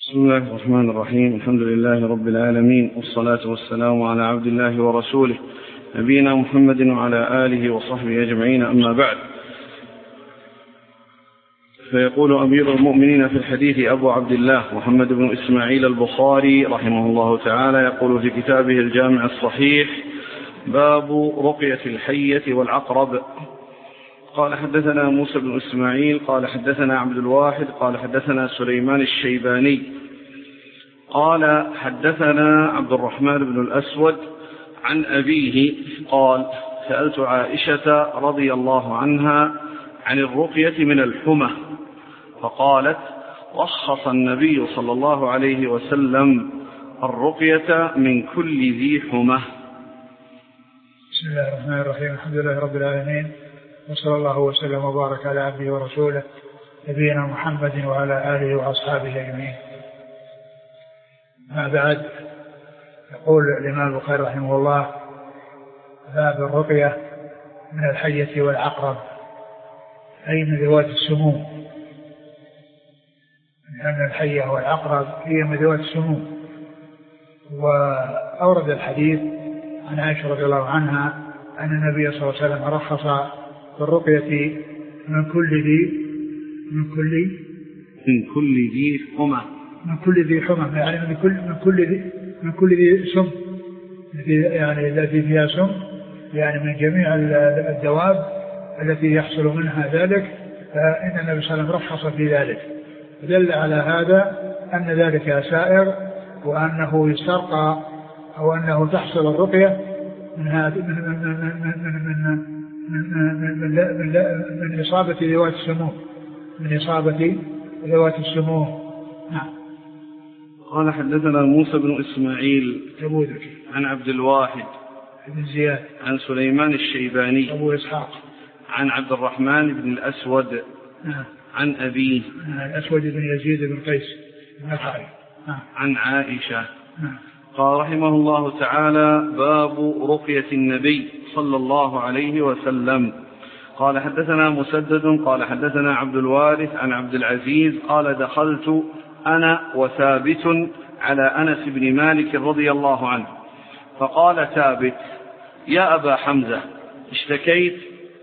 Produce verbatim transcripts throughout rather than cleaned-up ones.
بسم الله الرحمن الرحيم. الحمد لله رب العالمين، والصلاة والسلام على عبد الله ورسوله نبينا محمد وعلى آله وصحبه أجمعين، أما بعد. فيقول أمير المؤمنين في الحديث أبو عبد الله محمد بن إسماعيل البخاري رحمه الله تعالى، يقول في كتابه الجامع الصحيح: باب رقية الحية والعقرب. قال حدثنا موسى بن إسماعيل قال حدثنا عبد الواحد قال حدثنا سليمان الشيباني قال حدثنا عبد الرحمن بن الأسود عن أبيه قال: سألت عائشة رضي الله عنها عن الرقية من الحمى، فقالت: رخص النبي صلى الله عليه وسلم الرقية من كل ذي حمى. بسم الله الرحمن الرحيم. الحمد لله رب العالمين، وصلى الله وسلم وبارك على عبده ورسوله نبينا محمد وعلى آله وأصحابه أجمعين. ما بعد، يقول الإمام البخاري رحمه الله: باب الرقية من الحية والعقرب، أي من ذوات السموم، لأن الحية والعقرب هي من ذوات السموم. وأورد الحديث عن عائشة رضي الله عنها أن النبي صلى الله عليه وسلم رخص بالرقية من كل ذي من كل من كل ذي حمى من كل ذي حمى يعني من كل من كل ذي من كل ذي سم، يعني التي فيها سم، يعني من جميع الدواب التي يحصل منها ذلك، فإن النبي صلى الله عليه وسلم رخص في ذلك. دل على هذا أن ذلك سائر، وأنه يسترقى أو أنه تحصل الرقية من هذا من من من من من من من من إصابة ذوات السموم من إصابة ذوات السموم. نعم. قال حدثنا موسى بن إسماعيل عن عبد الواحد بن زياد عن سليمان الشيباني أبو إسحاق عن عبد الرحمن بن الأسود نعم. عن أبيه الأسود بن يزيد بن قيس نعم. عن عائشة نعم. قال رحمه الله تعالى: باب رقية النبي صلى الله عليه وسلم. قال حدثنا مسدد قال حدثنا عبد الوارث عن عبد العزيز قال: دخلت أنا وثابت على أنس بن مالك رضي الله عنه، فقال ثابت: يا أبا حمزة، اشتكيت؟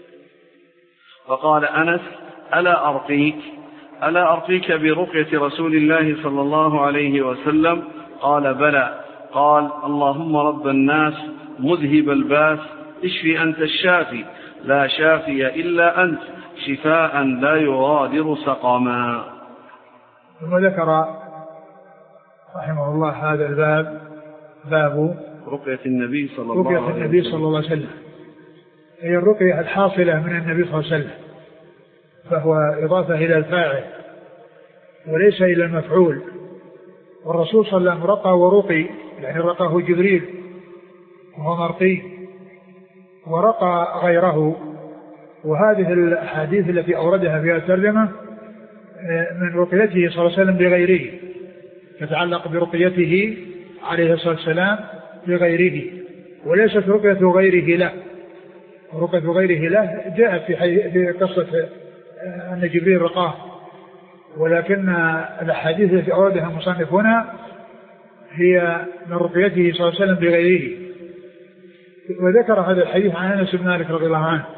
فقال أنس: ألا أرقيك ألا أرقيك برقية رسول الله صلى الله عليه وسلم؟ قال: بلى. قال: اللهم رب الناس مذهب الباس، اشفي أنت الشافي، لا شافي إلا أنت، شفاء لا يغادر سقما. ثم ذكر رحمه الله هذا الباب، باب رقية النبي صلى الله عليه وسلم. رقية النبي صلى الله عليه وسلم هي الرقية الحاصلة من النبي صلى الله عليه وسلم، فهو إضافة إلى الفاعل وليس إلى المفعول. والرسول صلى الله عليه وسلم رقى ورقي، يعني رقاه جبريل وهو مرقي، ورقى غيره. وهذه الأحاديث التي أوردها فيها الترجمة من رقيته صلى الله عليه وسلم بغيره، تتعلق برقيته عليه الصلاة والسلام بغيره، وليست رقية غيره له. رقية غيره له جاءت في قصة أن جبريل رقاه، ولكن الأحاديث التي أوردها المصنف هنا هي من رقيته صلى الله عليه وسلم بغيره. وذكر هذا الحديث عن أنس بن مالك رضي الله عنه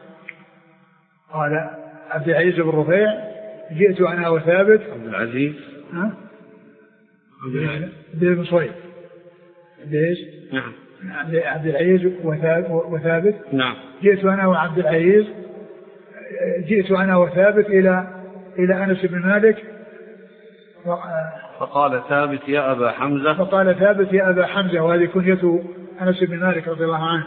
قال: عبد العزيز بن رفيع: جئت أنا وثابت. عبد العزيز ها عبد بن صويب عبد نعم عبد العزيز وثابت نعم جئت أنا وعبد العزيز جئت أنا وثابت إلى إلى أنس بن مالك، فقال ثابت: يا أبا حمزة فقال ثابت: يا أبا حمزة، وهذه كنية أنس بن مالك رضي الله عنه.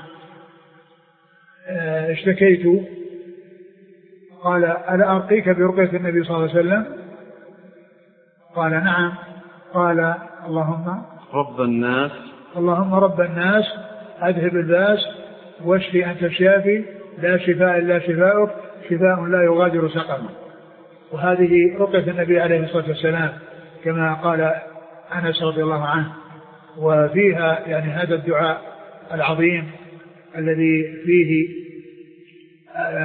اشتكيت. قال: ألا أرقيك برقية النبي صلى الله عليه وسلم؟ قال: نعم. قال: اللهم رب الناس اللهم رب الناس أذهب الباس، واشفي أنت الشافي، لا شفاء إلا شفاؤك، شفاء لا يغادر سقما. وهذه رقية النبي عليه الصلاة والسلام كما قال أنس رضي الله عنه. وفيها يعني هذا الدعاء العظيم الذي فيه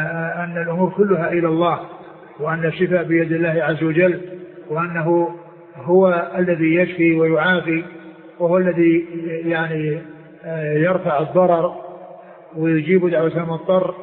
أن الأمور كلها إلى الله، وأن الشفاء بيد الله عز وجل، وأنه هو الذي يشفي ويعافي، وهو الذي يعني يرفع الضرر ويجيب دعوة المضطر،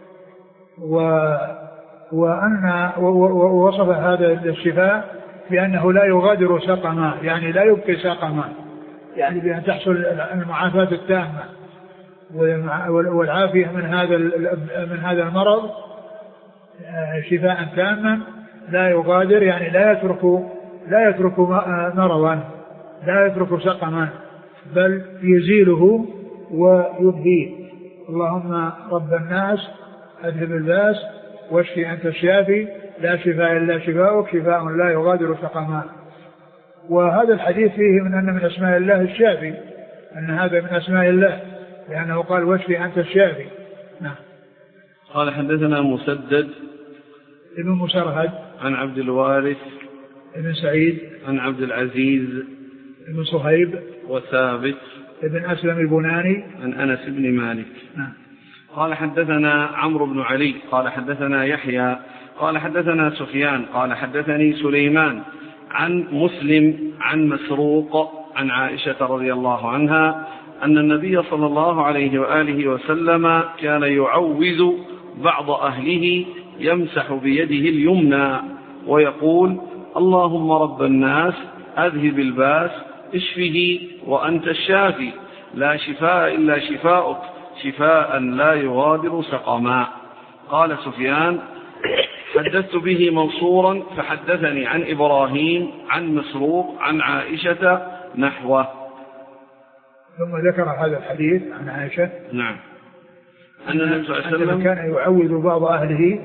وأن ووصف هذا الشفاء بأنه لا يغادر سقما، يعني لا يبقي سقما، يعني بأن تحصل المعافاة التامة والعافية من هذا من هذا المرض شفاء تاما لا يغادر، يعني لا يترك لا يترك مرضا، لا يترك سقما، بل يزيله ويبهيه. اللهم رب الناس أذهب الباس واشفي أنت الشافي لا شفاء إلا شفاؤك شفاء لا يغادر سقما. وهذا الحديث فيه من أن من أسماء الله الشافي، أن هذا من أسماء الله لأنه قال واشفي أنت الشافي. نعم. قال حدثنا مسدد ابن مسرهد عن عبد الوارث ابن سعيد عن عبد العزيز ابن صهيب وثابت ابن أسلم البناني عن أنس بن مالك. نعم. قال حدثنا عمرو بن علي قال حدثنا يحيى قال حدثنا سفيان قال حدثني سليمان عن مسلم عن مسروق عن عائشة رضي الله عنها أن النبي صلى الله عليه وآله وسلم كان يعوذ بعض أهله يمسح بيده اليمنى ويقول اللهم رب الناس أذهب الباس اشفه وأنت الشافي لا شفاء إلا شفاؤك شفاء لا يغادر سقما. قال سفيان حدثت به منصورا فحدثني عن إبراهيم عن مسروق عن عائشة نحوه. ثم ذكر هذا الحديث عن عائشة. نعم. أن النبي صلى الله عليه وسلم كان يعوذ بعض أهله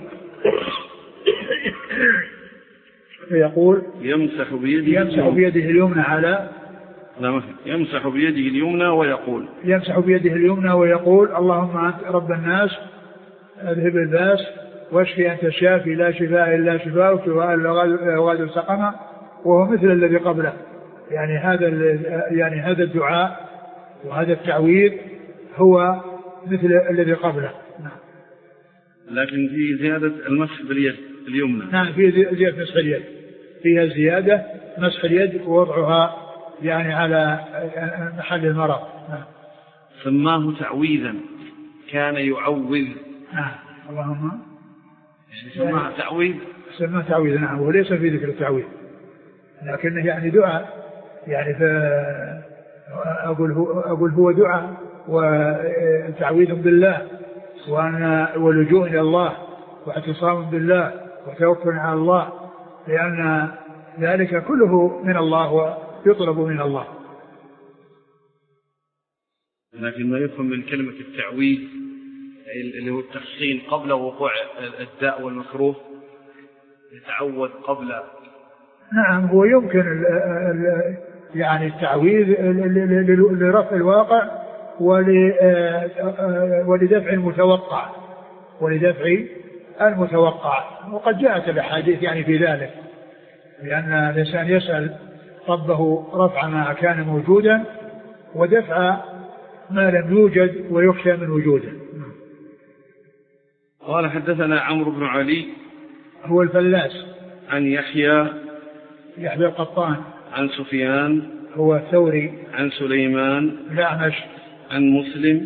فيقول يمسح بيده يمسح بيده اليمنى على لا يمسح بيده اليمنى ويقول يمسح بيده اليمنى ويقول اللهم أنت رب الناس أذهب الباس واشفي أنت الشافي لا شفاء إلا شفاؤك شفاء لا يغادر سقما، وهو مثل الذي قبله. يعني هذا يعني هذا الدعاء وهذا التعويذ هو مثل الذي قبله. نعم. لكن في زيادة المسح باليد اليمنى. نعم في زيادة مسح اليد، فيها زيادة مسح اليد ووضعها يعني على محل المرض. نعم. سماه تعويذا كان يعوذ. نعم. اللهم سماه تعويذ سماه تعويذ. نعم. وليس في ذكر التعويذ لكنه يعني دعاء، يعني أقول هو أقول هو دعاء وتعويذ بالله وأن واللجوء إلى الله واعتصام بالله وتوكل على الله، لأن ذلك كله من الله ويطلب من الله. لكن ما يفهم من كلمة التعويذ اللي هو التحصين قبل وقوع الداء والمكروه، يتعوذ قبل. نعم هو يمكن ال ال يعني التعويذ لرفع الواقع ولدفع المتوقع ولدفع المتوقع، وقد جاءت الأحاديث يعني في ذلك، لأن الإنسان يسأل ربه رفع ما كان موجودا ودفع ما لم يوجد ويخشى من وجوده. قال حدثنا عمرو بن علي هو الفلاس عن يحيى يحيى القطان عن سفيان هو الثوري عن سليمان الأعمش عن مسلم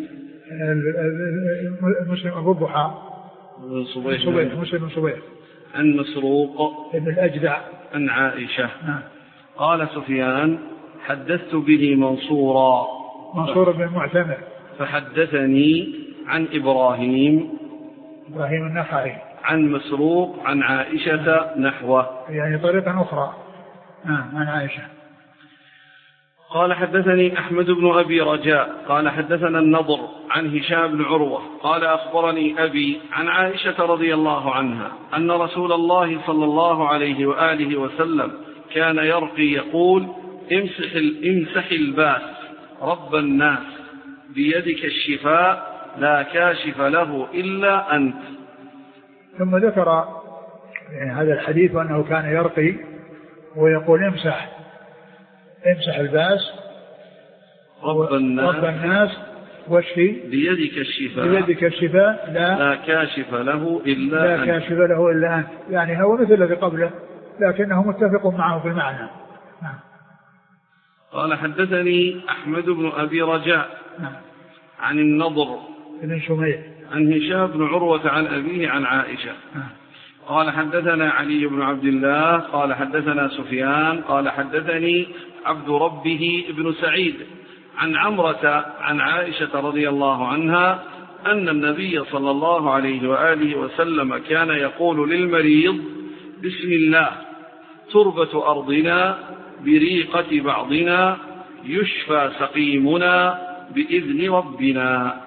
مسلم أبو الضحى صبيح مسلم صبيح عن مسروق ابن الأجدع عن عائشة. نعم. قال سفيان حدثت به منصورا منصور بن معتمر فحدثني عن إبراهيم إبراهيم النخعي عن مسروق عن عائشة نحوه، يعني طريقة أخرى. نعم عن عائشة. قال حدثني أحمد بن أبي رجاء قال حدثنا النضر عن هشام بن عروة قال أخبرني أبي عن عائشة رضي الله عنها أن رسول الله صلى الله عليه وآله وسلم كان يرقي يقول امسح, امسح الباس رب الناس بيدك الشفاء لا كاشف له إلا أنت. ثم ذكر يعني هذا الحديث وأنه كان يرقي ويقول امسح امسح الباس رب الناس, رب الناس واشفي بيدك الشفاء بيدك الشفاء لا, لا كاشف له إلا لا أنت. كاشف له إلا أنت، يعني هو مثل الذي قبله لكنه متفق معه في المعنى، نعم. قال حدثني أحمد بن أبي رجاء نعم. عن النضر بن شميع عن هشام بن عروة عن أبيه عن عائشة نعم. قال حدثنا علي بن عبد الله قال حدثنا سفيان قال حدثني عبد ربه ابن سعيد عن عمرة عن عائشة رضي الله عنها أن النبي صلى الله عليه وآله وسلم كان يقول للمريض بسم الله تربة أرضنا بريقة بعضنا يشفى سقيمنا بإذن ربنا.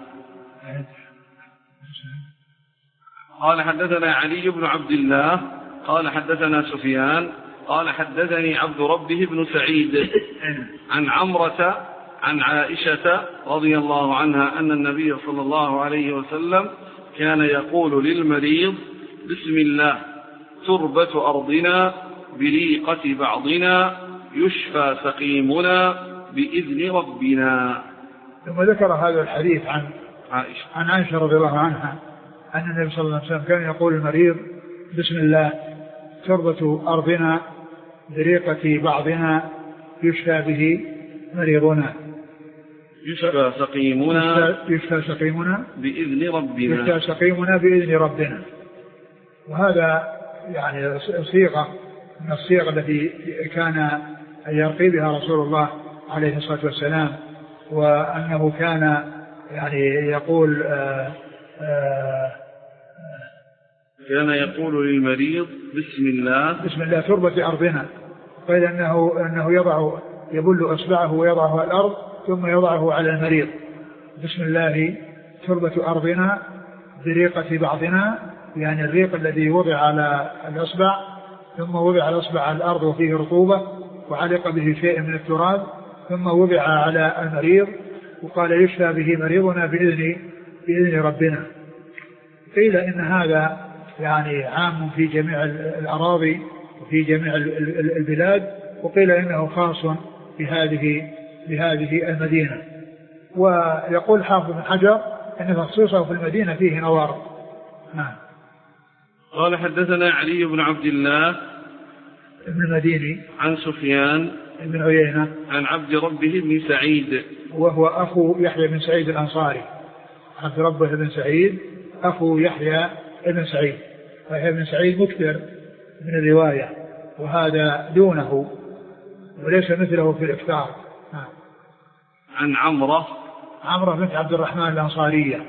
قال حدثنا علي بن عبد الله قال حدثنا سفيان قال حدثني عبد ربه بن سعيد عن عمرة عن عائشة رضي الله عنها أن النبي صلى الله عليه وسلم كان يقول للمريض بسم الله تربة أرضنا بريقة بعضنا يشفى سقيمنا بإذن ربنا. ثم ذكر هذا الحديث عن عائشة عن عائشة رضي الله عنها أن النبي صلى الله عليه وسلم كان يقول المريض بسم الله تربة أرضنا بريقة بعضنا يشفى به مريضنا يشفى سقيمنا يشفى سقيمنا بإذن ربنا يشفى سقيمنا بإذن ربنا. وهذا يعني صيغة من الصيغ التي كان يرقي بها رسول الله عليه الصلاة والسلام، وأنه كان يعني يقول آآ آآ كان يقول للمريض بسم الله بسم الله تربة أرضنا، قال أنه, أنه يضع يبل أصبعه ويضعه على الأرض ثم يضعه على المريض بسم الله تربة أرضنا بريقة بعضنا، يعني الريق الذي وضع على الأصبع ثم وضع الأصبع على الأرض وفيه رطوبة وعلق به شيء من التراب ثم وضع على المريض وقال يشفى به مريضنا بإذن, بإذن ربنا. قيل إن هذا يعني عام في جميع الأراضي وفي جميع البلاد، وقيل إنه خاص بهذه بهذه المدينة. ويقول حافظ بن حجر أن تخصيصه في المدينة فيه نظر. نعم. قال حدثنا علي بن عبد الله ابن المديني عن سفيان بن عيينة عن عبد ربه بن سعيد وهو أخو يحيى بن سعيد الأنصاري. عبد ربه بن سعيد أخو يحيى بن سعيد، ويحيى بن سعيد مكثر من الرواية وهذا دونه وليس مثله في الإكثار. عن عمرة عمرة بنت عبد الرحمن الأنصارية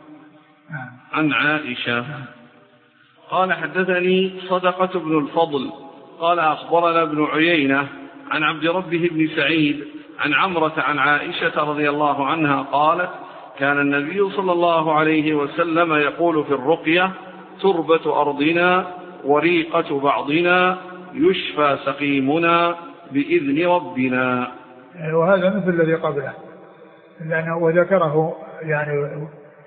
عن عائشة قال حدثني صدقة بن الفضل قال أخبرنا ابن عيينة عن عبد ربه بن سعيد عن عمرة عن عائشة رضي الله عنها قالت كان النبي صلى الله عليه وسلم يقول في الرقية تربة أرضنا وريقة بعضنا يشفى سقيمنا بإذن ربنا. وهذا مثل الذي قبله لأنه وذكره يعني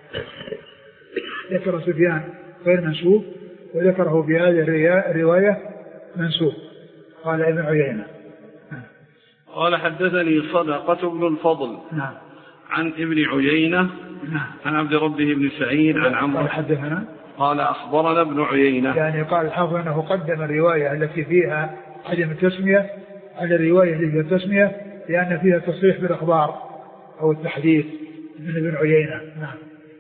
ذكر سفيان غير منسوب وذكره في هذه الرواية منسوب. قال ابن عيينة قال حدثني صدقة بن الفضل نعم عن ابن عيينة نعم عن عبد ربه بن سعيد عن عمرو قال حدثنا قال أخبرنا ابن عيينة، يعني قال الحافظ أنه قدم الرواية التي فيها عدم التسمية على الرواية التي فيها التسمية لأن فيها تصريح بالأخبار أو التحديث من ابن عيينة. نعم.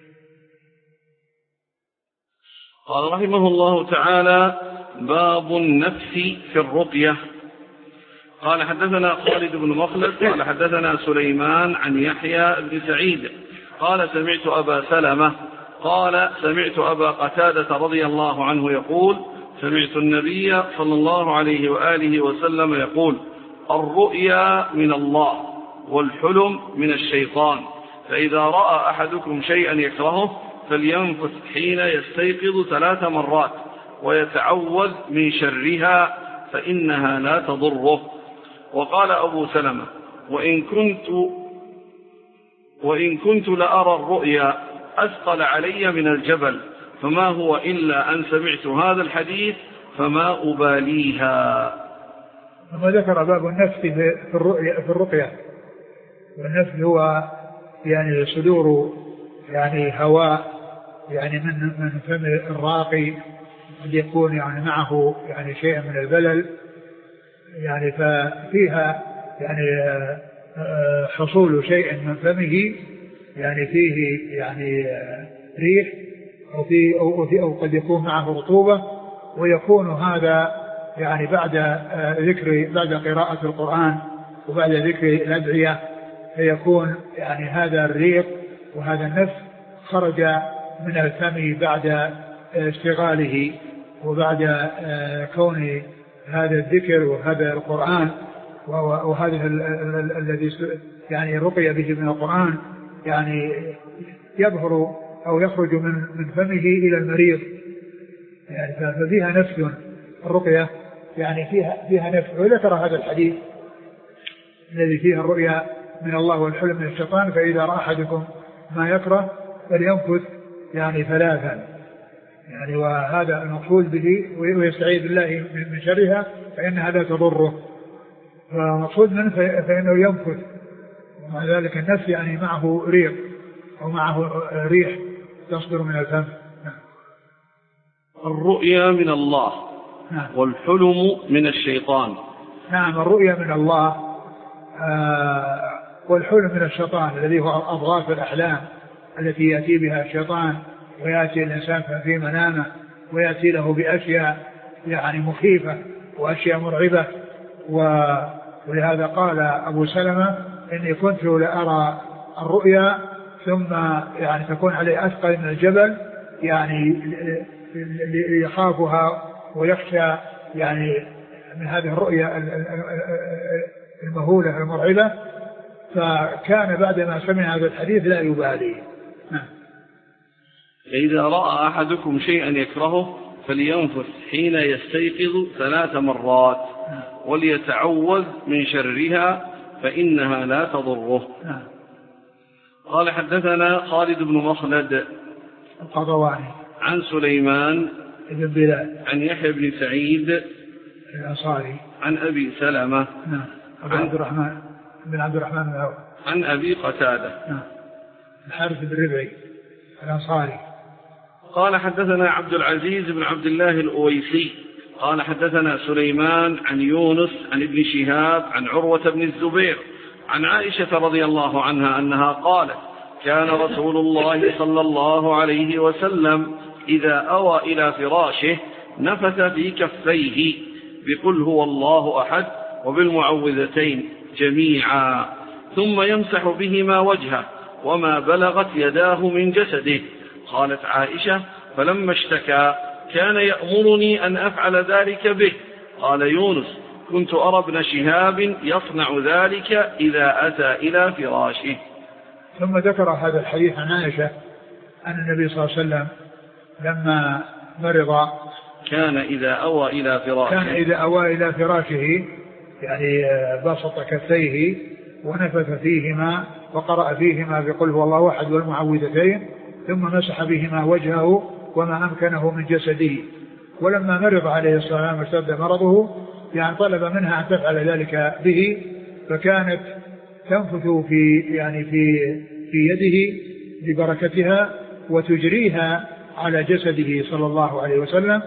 قال رحمه الله تعالى باب النفس في الرقية. قال حدثنا خالد بن مخلد قال حدثنا سليمان عن يحيى بن سعيد قال سمعت أبا سلمة قال سمعت أبا قتادة رضي الله عنه يقول سمعت النبي صلى الله عليه وآله وسلم يقول الرؤيا من الله والحلم من الشيطان، فإذا رأى أحدكم شيئا يكرهه فلينفث حين يستيقظ ثلاث مرات ويتعوذ من شرها فإنها لا تضره. وقال أبو سلمة وإن كنت, وإن كنت لأرى الرؤيا أثقل علي من الجبل فما هو إلا أن سمعت هذا الحديث فما أباليها. ثم ذكر باب النفس في الرؤيا في الرقية، والنفس هو يعني صدور يعني هواء يعني من من فم الراقي قد يكون يعني معه يعني شيء من البلل يعني ففيها يعني حصول شيء من فمه يعني فيه يعني ريح أو, في أو, أو قد يكون معه رطوبة، ويكون هذا يعني بعد ذكر بعد قراءة القرآن وبعد ذكر الأدعية، فيكون يعني هذا الريق وهذا النفس خرج من الفم بعد اشتغاله وبعد كون هذا الذكر وهذا القرآن وهذا الذي يعني رقي به من القرآن يعني يظهر أو يخرج من من فمه إلى المريض، يعني ففيها نفس الرقية، يعني فيها فيها نفس. وذكر هذا الحديث الذي فيه الرؤيا من الله والحلم من الشيطان، فإذا رأى أحدكم ما يكره فلينفث يعني ثلاثا، يعني وهذا المقصود به ويستعيذ بالله من شرها فإنها لا تضره، فمقصود منه فإنه ينفث، ومع ذلك النفس يعني معه ريق أو معه ريح تصدر من الفم. الرؤيا من الله نعم. والحلم من الشيطان. نعم، الرؤيا من الله آه والحلم من الشيطان الذي هو أضغاث الأحلام التي يأتي بها الشيطان ويأتي الإنسان في منامه ويأتي له بأشياء يعني مخيفة وأشياء مرعبة. ولهذا قال أبو سلمة إني كنت لأرى الرؤيا ثم يعني تكون عليه أثقل من الجبل، يعني يخافها ويخشى يعني من هذه الرؤيا المهولة المرعبة، فكان بعدما سمع هذا الحديث لا يبالي. إذا رأى أحدكم شيئا يكرهه فلينفث حين يستيقظ ثلاث مرات وليتعوذ من شرها فإنها لا تضره. قال حدثنا خالد بن مخلد القضواني عن سليمان بن بلال عن يحيى بن سعيد الأنصاري عن أبي سلمة نعم عن عبد الرحمن بن عبد الرحمن بن عوف عن أبي قتادة نعم الحارث بن ربعي الأنصاري. قال حدثنا عبد العزيز بن عبد الله الأويسي قال حدثنا سليمان عن يونس عن ابن شهاب عن عروة بن الزبير عن عائشة رضي الله عنها أنها قالت كان رسول الله صلى الله عليه وسلم إذا أوى إلى فراشه نفث في كفيه بقل هو الله أحد وبالمعوذتين جميعا ثم يمسح بهما وجهه وما بلغت يداه من جسده. قالت عائشة فلما اشتكى كان يأمرني أن أفعل ذلك به. قال يونس كنت أرى ابن شهاب يصنع ذلك إذا أتى إلى فراشه. ثم ذكر هذا الحديث عن عائشة أن النبي صلى الله عليه وسلم لما مرض كان إذا أوى إلى فراشه كان إذا أوى إلى فراشه يعني بسط كفيه ونفث فيهما وقرأ فيهما بقل هو الله أحد والمعوذتين ثم مسح بهما وجهه وما أمكنه من جسده. ولما مرض عليه الصلاة والسلام واشتد مرضه يعني طلب منها أن تفعل ذلك به، فكانت تنفث في يعني في في يده ببركتها وتجريها على جسده صلى الله عليه وسلم.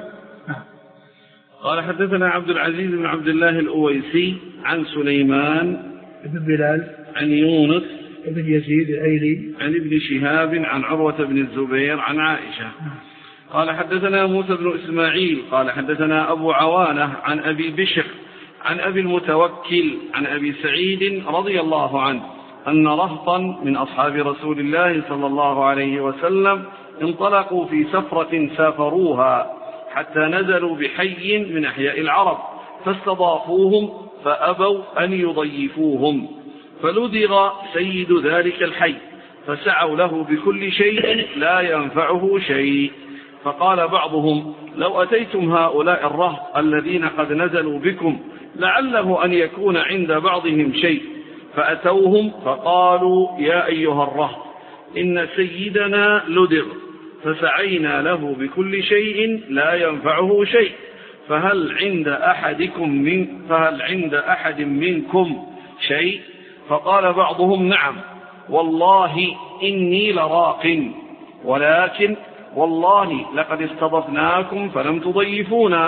قال حدثنا عبد العزيز بن عبد الله الأويسي عن سليمان بن بلال عن يونس بن يزيد الأيلي عن ابن شهاب عن عروة بن الزبير عن عائشة. قال حدثنا موسى بن إسماعيل قال حدثنا أبو عوانة عن أبي بشر عن أبي المتوكل عن أبي سعيد رضي الله عنه أن رهطا من أصحاب رسول الله صلى الله عليه وسلم انطلقوا في سفرة سافروها حتى نزلوا بحي من أحياء العرب فاستضافوهم فأبوا أن يضيفوهم، فلدغ سيد ذلك الحي فسعوا له بكل شيء لا ينفعه شيء. فقال بعضهم لو أتيتم هؤلاء الرهط الذين قد نزلوا بكم لعله أن يكون عند بعضهم شيء، فأتوهم فقالوا يا أيها الرهط إن سيدنا لدغ فسعينا له بكل شيء لا ينفعه شيء، فهل عند أحدكم من فهل عند أحد منكم شيء؟ فقال بعضهم نعم والله إني لراق، ولكن والله لقد استضفناكم فلم تضيفونا،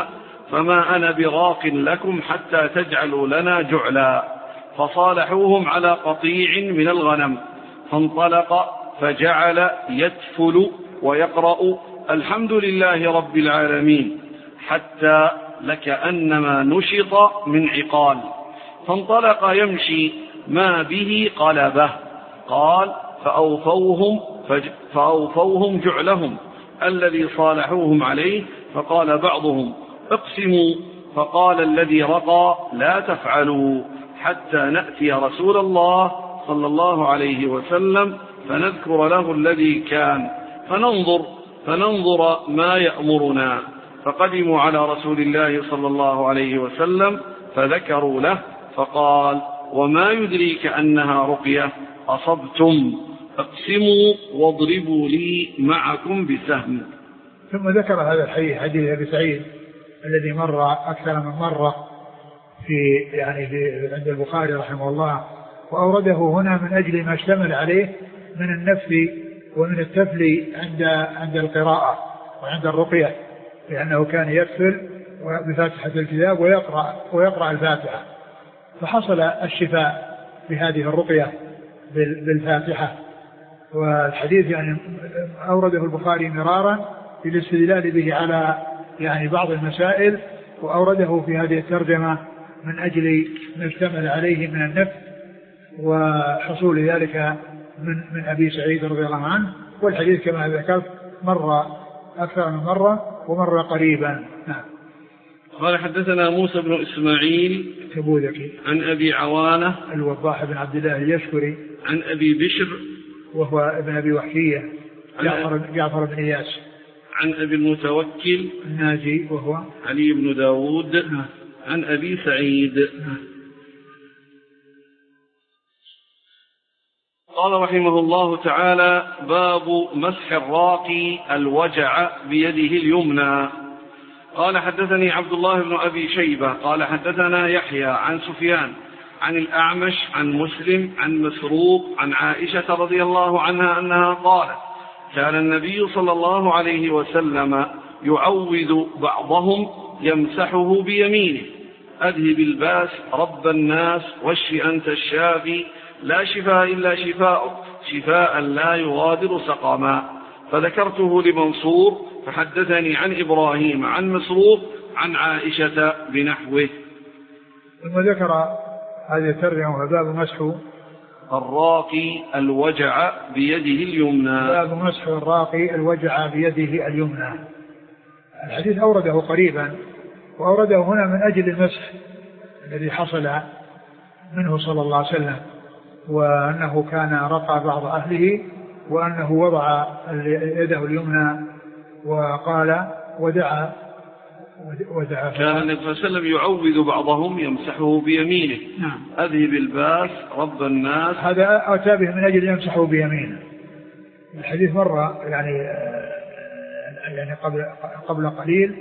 فما أنا براق لكم حتى تجعلوا لنا جعلا. فصالحوهم على قطيع من الغنم، فانطلق فجعل يتفل ويقرأ الحمد لله رب العالمين حتى لكأنما نشط من عقال، فانطلق يمشي ما به قلبه. قال فأوفوهم, فأوفوهم جعلهم الذي صالحوهم عليه، فقال بعضهم اقسموا، فقال الذي رقى لا تفعلوا حتى نأتي رسول الله صلى الله عليه وسلم فنذكر له الذي كان فننظر, فننظر ما يأمرنا. فقدموا على رسول الله صلى الله عليه وسلم فذكروا له، فقال وما يدريك أنها رقية؟ أصبتم، اقسموا واضربوا لي معكم بسهم. ثم ذكر هذا الحديث حديث أبي سعيد الذي مر أكثر من مرة في يعني في عند البخاري رحمه الله، وأورده هنا من أجل ما اشتمل عليه من النفي ومن التفل عند عند القراءة وعند الرقية، لأنه كان يكفل بفاتحة الكتاب ويقرأ ويقرأ الفاتحة، فحصل الشفاء بهذه الرقية بالفاتحة. والحديث يعني أورده البخاري مرارا للاستدلال به على يعني بعض المسائل، وأورده في هذه الترجمة من أجل ما اشتمل عليه من النفي وحصول ذلك من من أبي سعيد رضي الله عنه. والحديث كما ذكرت مر أكثر من مرة ومر قريبا. نعم. قال حدثنا موسى بن إسماعيل تبوذكي عن أبي عوانة الوضاح بن عبد الله اليشكري عن أبي بشر وهو ابن أبي وحشية جعفر, جعفر بن إياس عن أبي المتوكل الناجي وهو علي بن داود نعم. عن أبي سعيد نعم. قال رحمه الله تعالى باب مسح الراقي الوجع بيده اليمنى. قال حدثني عبد الله بن أبي شيبة قال حدثنا يحيى عن سفيان عن الأعمش عن مسلم عن مسروق عن عائشة رضي الله عنها أنها قالت كان النبي صلى الله عليه وسلم يعوذ بعضهم يمسحه بيمينه أذهب الباس رب الناس واشف أنت الشافي لا شفاء إلا شفاءك شفاء لا يغادر سقما. فذكرته لمنصور فحدثني عن إبراهيم عن مسروق عن عائشة بنحوه. ثم ذكر هذه الترجمة وباب مسح الراقي الوجع بيده اليمنى. باب مسح الراقي الوجع بيده اليمنى. الحديث أورده قريبا وأورده هنا من أجل المسح الذي حصل منه صلى الله عليه وسلم، وأنه كان رقى بعض أهله وأنه وضع يده اليمنى وقال ودعا ودعا كان النبي صلى الله عليه وسلم يعوذ بعضهم يمسحه بيمينه. نعم. أذهب الباس رب الناس. هذا أتى به من أجل يمسحه بيمينه. الحديث مرة يعني يعني قبل قبل قليل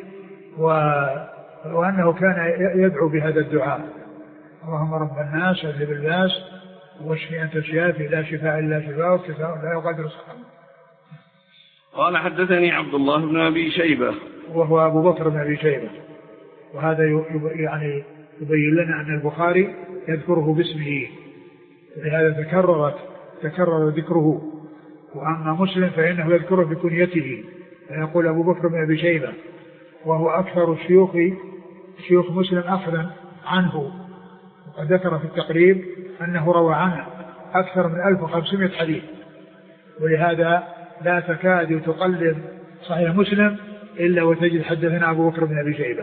وأنه كان يدعو بهذا الدعاء اللهم رب الناس أذهب الباس واشفي أنت الشافي لا شفاء إلا شفاءك شفاء لا يغادر سقما. قال حدثني عبد الله بن أبي شيبة وهو أبو بكر بن أبي شيبة، وهذا يعني يبين لنا أن البخاري يذكره باسمه، ولهذا تكررت تكرر ذكره. وأما مسلم فإنه يذكره بكنيته فيقول أبو بكر بن أبي شيبة، وهو أكثر الشيوخ شيوخ مسلم أخذا عنه، وقد ذكر في التقريب أنه روى عنه أكثر من ألف وخمسمائة حديث، ولهذا لا تكاد تقلب صحيح مسلم إلا وتجد حدثنا أبو بكر بن أبي شيبة.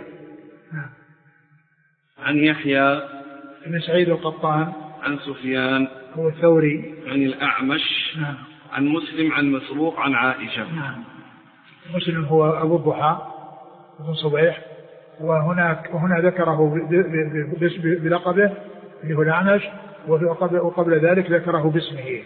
عن يحيى بن سعيد القطان عن سفيان هو الثوري عن الأعمش عن مسلم عن مسروق عن عائشة. نعم. مسلم هو أبو الضحى بن صبيح، وهناك وهنا ذكره بلقبه اللي هو الأعمش، وقبل ذلك ذكره باسمه.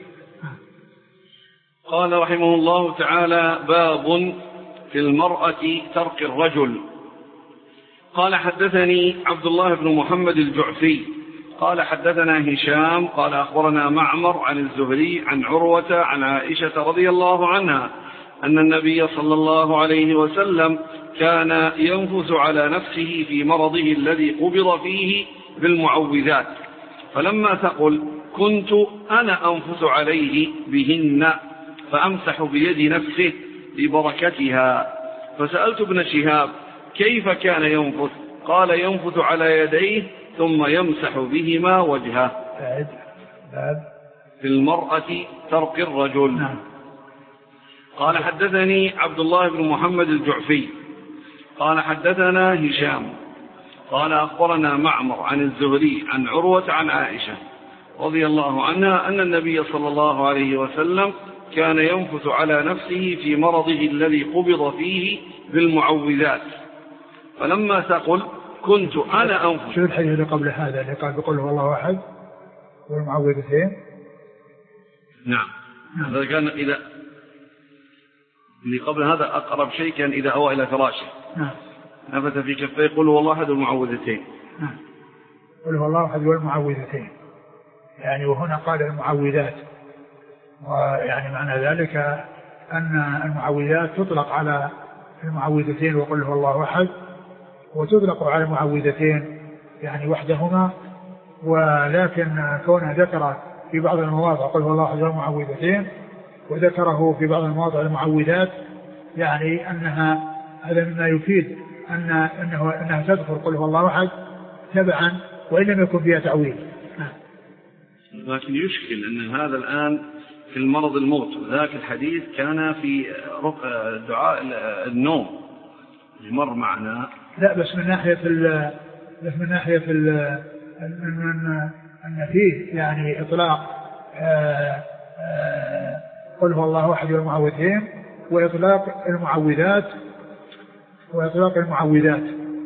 قال رحمه الله تعالى باب في المرأة ترك الرجل. قال حدثني عبد الله بن محمد الجعفي قال حدثنا هشام قال أخبرنا معمر عن الزهري عن عروة عن عائشة رضي الله عنها أن النبي صلى الله عليه وسلم كان ينفث على نفسه في مرضه الذي قبض فيه بالمعوذات، فلما ثقل كنت أنا أنفث عليه بهن فأمسح بيد نفسه لبركتها. فسألت ابن شهاب كيف كان ينفث؟ قال ينفث على يديه ثم يمسح بهما وجهه. في المرأة ترك الرجل. نعم. قال حدثني عبد الله بن محمد الجعفي قال حدثنا هشام قال أخبرنا معمر عن الزهري عن عروة عن عائشة رضي الله عنها أن النبي صلى الله عليه وسلم كان ينفث على نفسه في مرضه الذي قبض فيه بالمعوذات، فلما ثقل كنت أنا أنفث. شو الحديث اللي قبل هذا اللي قال بقول هو الله أحد والمعوذتين؟ نعم. هذا كان إذا اللي قبل هذا أقرب شيء كان إذا أوى إلى فراشه. نعم. نفث في كفيه قل هو الله أحد والمعوذتين. نعم. قل هو الله أحد والمعوذتين، يعني وهنا قال المعوذات، ويعني معنى ذلك أن المعوذات تطلق على المعوذتين وقل هو الله أحد، وتطلق على المعوذتين يعني وحدهما، ولكن كونه ذكر في بعض المواضع قل هو الله أحد والمعوذتين وذكره في بعض المواضع المعوذات، يعني أنها هذا مما يفيد أن أنه أنها تذكر قل هو الله أحد تبعا وإن لم يكن فيها تعويل. لكن يشكل أن هذا الآن في المرض الموت، ذاك الحديث كان في دعاء النوم مر معنا. لا بس من ناحية ال بس من ناحية ال أن أن فيه يعني إطلاق قل هو الله أحد والمعوذتين وإطلاق المعوذات وإطلاق المعوذات.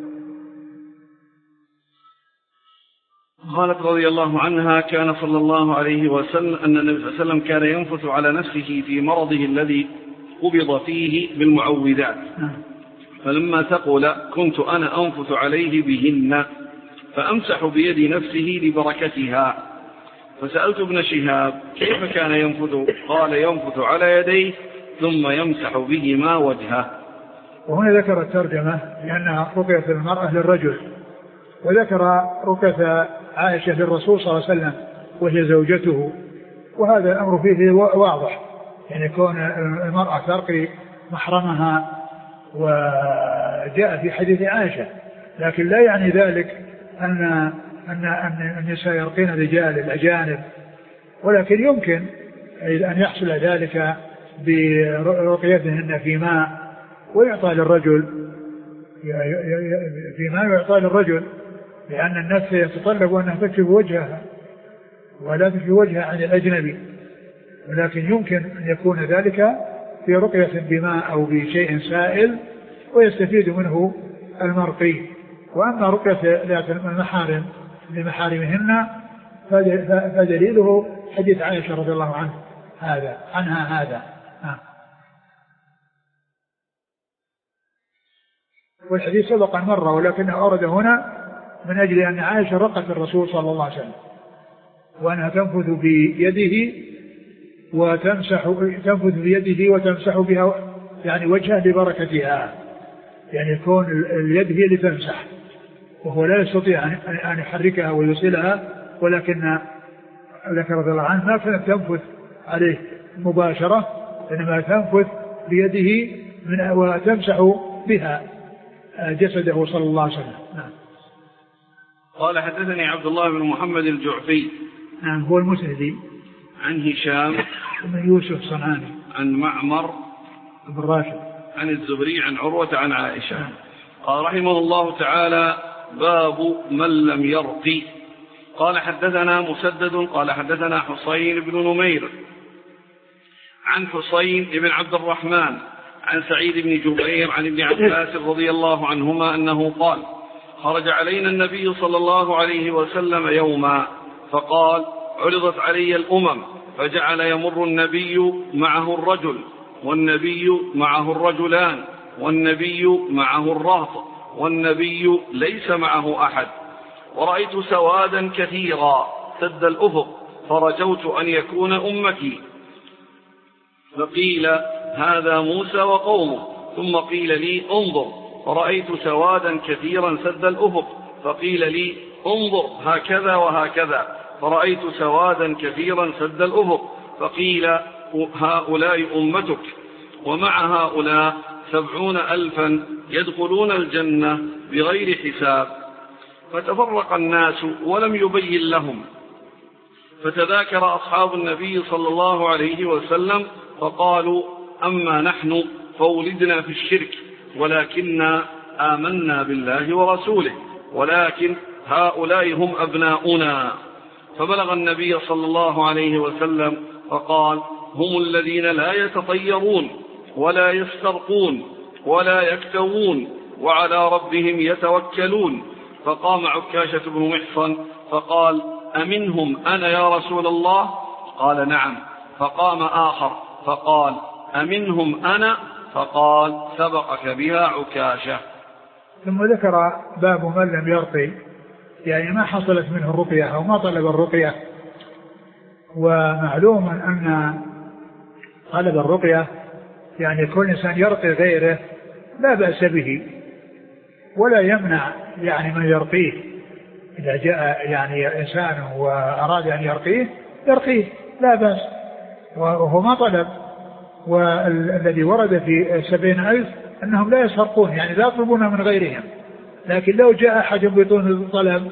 قالت رضي الله عنها كان صلى الله عليه وسلم أن النبي صلى الله عليه وسلم كان ينفث على نفسه في مرضه الذي قبض فيه بالمعوذات، فلما ثقل كنت أنا أنفث عليه بهن فأمسح بيد نفسه لبركتها. فسألت ابن شهاب كيف كان ينفث؟ قال ينفث على يديه ثم يمسح بهما وجهه. وهنا ذكر الترجمة لأنها رقية المرأة للرجل، وذكر رقية عائشة للرسول صلى الله عليه وسلم وهي زوجته، وهذا الأمر فيه واضح، يعني كون المرأة ترقي محرمها وجاء في حديث عائشة، لكن لا يعني ذلك أن أن أن النساء يرقين الرجال الأجانب، ولكن يمكن أن يحصل ذلك برقيتهن في ماء ويعطى للرجل في ماء ويعطى للرجل، لأن النفس يتطلب أنها تكشف وجهها ولا تكشف وجهها عن الأجنبي، ولكن يمكن أن يكون ذلك في رقية بماء أو بشيء سائل ويستفيد منه المرقي. وأما رقية ذات المحارم لمحارمهن فدليله حديث عائشة رضي الله عنه هذا عنها هذا. آه. والحديث سبق مرة، ولكنه أورد هنا من أجل أن عائشة رقت الرسول صلى الله عليه وسلم وأنها تنفذ بيده وتمسح تنفذ بيده وتمسح بها يعني وجهه لبركتها، يعني يكون اليد هي اللي تمسح وهو لا يستطيع أن يحركها ويوصلها، ولكن ذكر رضي الله عنه ما كانت تنفذ عليه مباشرة، إنما تنفذ بيده من وتمسح بها جسده صلى الله عليه وسلم. نعم. قال حدثني عبد الله بن محمد الجعفي. نعم هو المسندي. عن هشام بن يوسف صنعاني. عن معمر بن راشد. عن الزهري عن عروة عن عائشة. نعم. قال رحمه الله تعالى باب من لم يرقي. قال حدثنا مسدد قال حدثنا حسين بن نمير عن حسين بن عبد الرحمن عن سعيد بن جبير عن ابن عباس رضي الله عنهما أنه قال خرج علينا النبي صلى الله عليه وسلم يوما فقال عرضت علي الأمم فجعل يمر النبي معه الرجل والنبي معه الرجلان والنبي معه الرهط والنبي ليس معه أحد، ورأيت سوادا كثيرا سد الأفق فرجوت أن يكون أمتي، فقيل هذا موسى وقومه. ثم قيل لي انظر، فرأيت سوادا كثيرا سد الأفق، فقيل لي انظر هكذا وهكذا، فرأيت سوادا كثيرا سد الأفق، فقيل هؤلاء أمتك، ومع هؤلاء سبعون ألفا يدخلون الجنة بغير حساب. فتفرق الناس ولم يبين لهم، فتذاكر أصحاب النبي صلى الله عليه وسلم فقالوا أما نحن فولدنا في الشرك، ولكننا آمنا بالله ورسوله، ولكن هؤلاء هم أبناؤنا. فبلغ النبي صلى الله عليه وسلم فقال هم الذين لا يتطيرون ولا يسترقون ولا يكتوون وعلى ربهم يتوكلون. فقام عكاشة بن محصن فقال أمنهم أنا يا رسول الله؟ قال نعم. فقام آخر فقال أمنهم أنا؟ فقال سبقك بها عكاشة. ثم ذكر باب من لم يرقي، يعني ما حصلت منه الرقية أو ما طلب الرقية. ومعلوم أن طلب الرقية يعني كل إنسان يرقي غيره لا بأس به، ولا يمنع يعني من يرقيه. إذا جاء يعني إنسان وأراد أن يرقيه يرقيه لا بأس، وهو ما طلب. والذي ورد في سبعين ألف أنهم لا يسرقون، يعني لا يطلبون من غيرهم. لكن لو جاء أحد بدون الطلب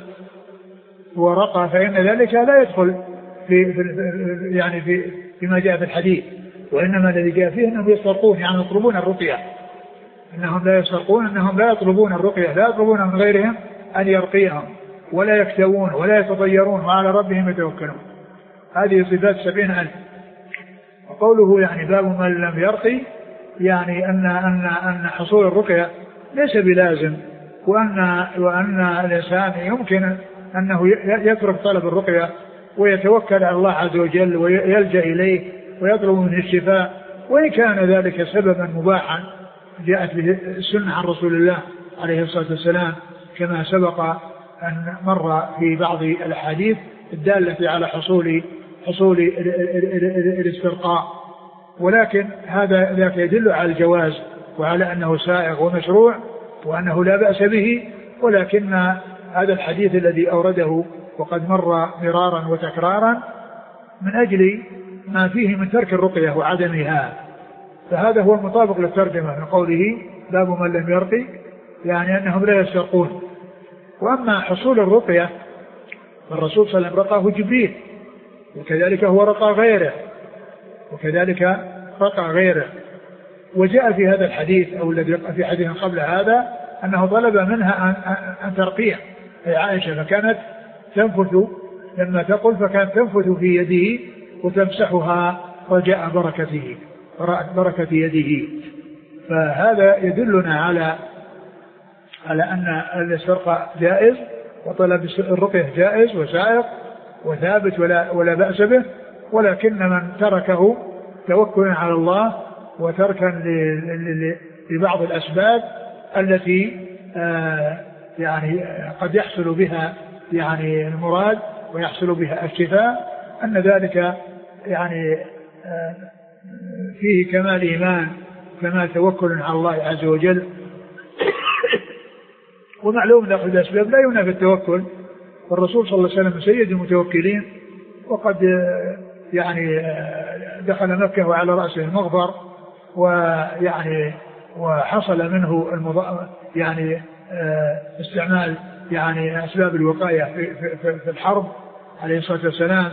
ورقى فإن ذلك لا يدخل في, في يعني في فيما جاء في الحديث. وإنما الذي جاء فيه أنهم يسرقون، يعني يطلبون الرقية. أنهم لا يسرقون، أنهم لا يطلبون الرقية، لا يطلبون من غيرهم أن يرقيهم، ولا يكتوون ولا يتطيرون وعلى ربهم يتوكلون. هذه صفات سبعين ألف. وقوله يعني باب من لم يرقي، يعني أن أن أن حصول الرقية ليس بلازم، وأن وأن الإنسان يمكن أنه يترك طلب الرقية ويتوكل على الله عز وجل ويلجأ إليه ويطلب منه الشفاء، وإن كان ذلك سببا مباحا جاءت به السنة عن رسول الله عليه الصلاة والسلام، كما سبق أن مر في بعض الأحاديث الدالة على حصول حصول الاسترقاء. ولكن هذا ذاك يدل على الجواز وعلى أنه سائغ ومشروع وأنه لا بأس به. ولكن هذا الحديث الذي أورده وقد مر مرارا وتكرارا من أجل ما فيه من ترك الرقية وعدمها، فهذا هو المطابق للترجمة من قوله باب من لم يرقي، يعني أنهم لا يسترقون. وأما حصول الرقية فالرسول صلى الله عليه وسلم رقاه جبريل، وكذلك هو رقى غيره وكذلك رقى غيره. وجاء في هذا الحديث أو الذي في حديث قبل هذا أنه طلب منها أن ترقيه، أي عائشة، فكانت تنفث لما تقول فكانت تنفث في يده وتمسحها رجاء بركته بركة يده. فهذا يدلنا على على أن الاسترقاء جائز وطلب الرقية جائز وسائق وثابت ولا, ولا بأس به. ولكن من تركه توكلا على الله وتركا لبعض الأسباب التي آه يعني قد يحصل بها يعني المراد ويحصل بها الشفاء، أن ذلك يعني آه فيه كمال إيمان كمال توكل على الله عز وجل. ومعلوم أن الأسباب لا ينافي التوكل، والرسول صلى الله عليه وسلم سيد المتوكلين، وقد يعني دخل مكة وعلى رأسه المغفر، ويعني وحصل منه المض... يعني استعمال يعني أسباب الوقاية في, في, في الحرب عليه الصلاة والسلام،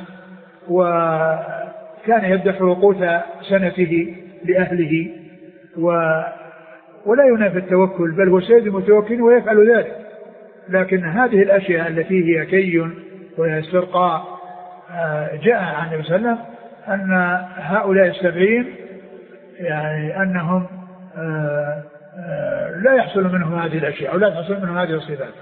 وكان يدفع قوت سنته لأهله، و... ولا ينافي التوكل، بل هو سيد المتوكلين ويفعل ذلك. لكن هذه الأشياء التي هي كي واسترقاء جاء عن النبي صلى الله عليه وسلم أن هؤلاء السبعين يعني أنهم لا يحصل منهم هذه الأشياء أو لا تحصل منهم هذه الصفات.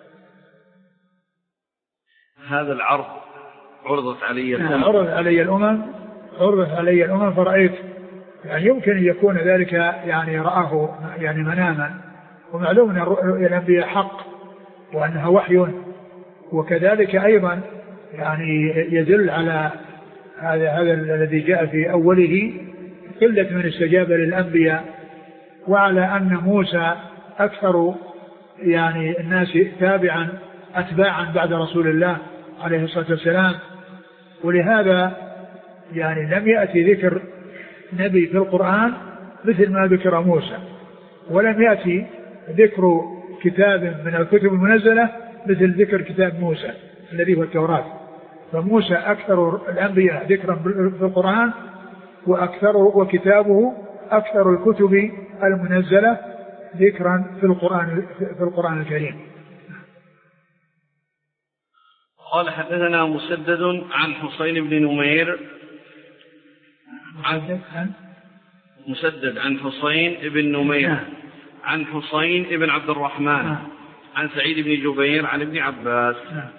هذا العرض عرضت علي الأمم عرضت علي الأمم عرضت علي الأمم فرأيت، يعني يمكن أن يكون ذلك يعني رآه يعني مناما. ومعلوم أن الأنبياء حق وأنها وحي، وكذلك أيضا يعني يدل على هذا هذا الذي جاء في أوله قلة من استجاب للأنبياء، وعلى أن موسى أكثر يعني الناس تابعا أتباعا بعد رسول الله عليه الصلاة والسلام. ولهذا يعني لم يأتي ذكر نبي في القرآن مثل ما ذكر موسى، ولم يأتي ذكر كتاب من الكتب المنزلة مثل ذكر كتاب موسى الذي هو التوراة. فموسى أكثر الأنبياء ذكرا في القرآن، وأكثر وكتابه أكثر الكتب المنزلة ذكرا في القرآن في القرآن الكريم. قال حدثنا مسدد عن حسين بن نمير عن مسدد عن حسين بن نمير عن حسين بن عبد الرحمن عن سعيد بن جبير عن ابن عباس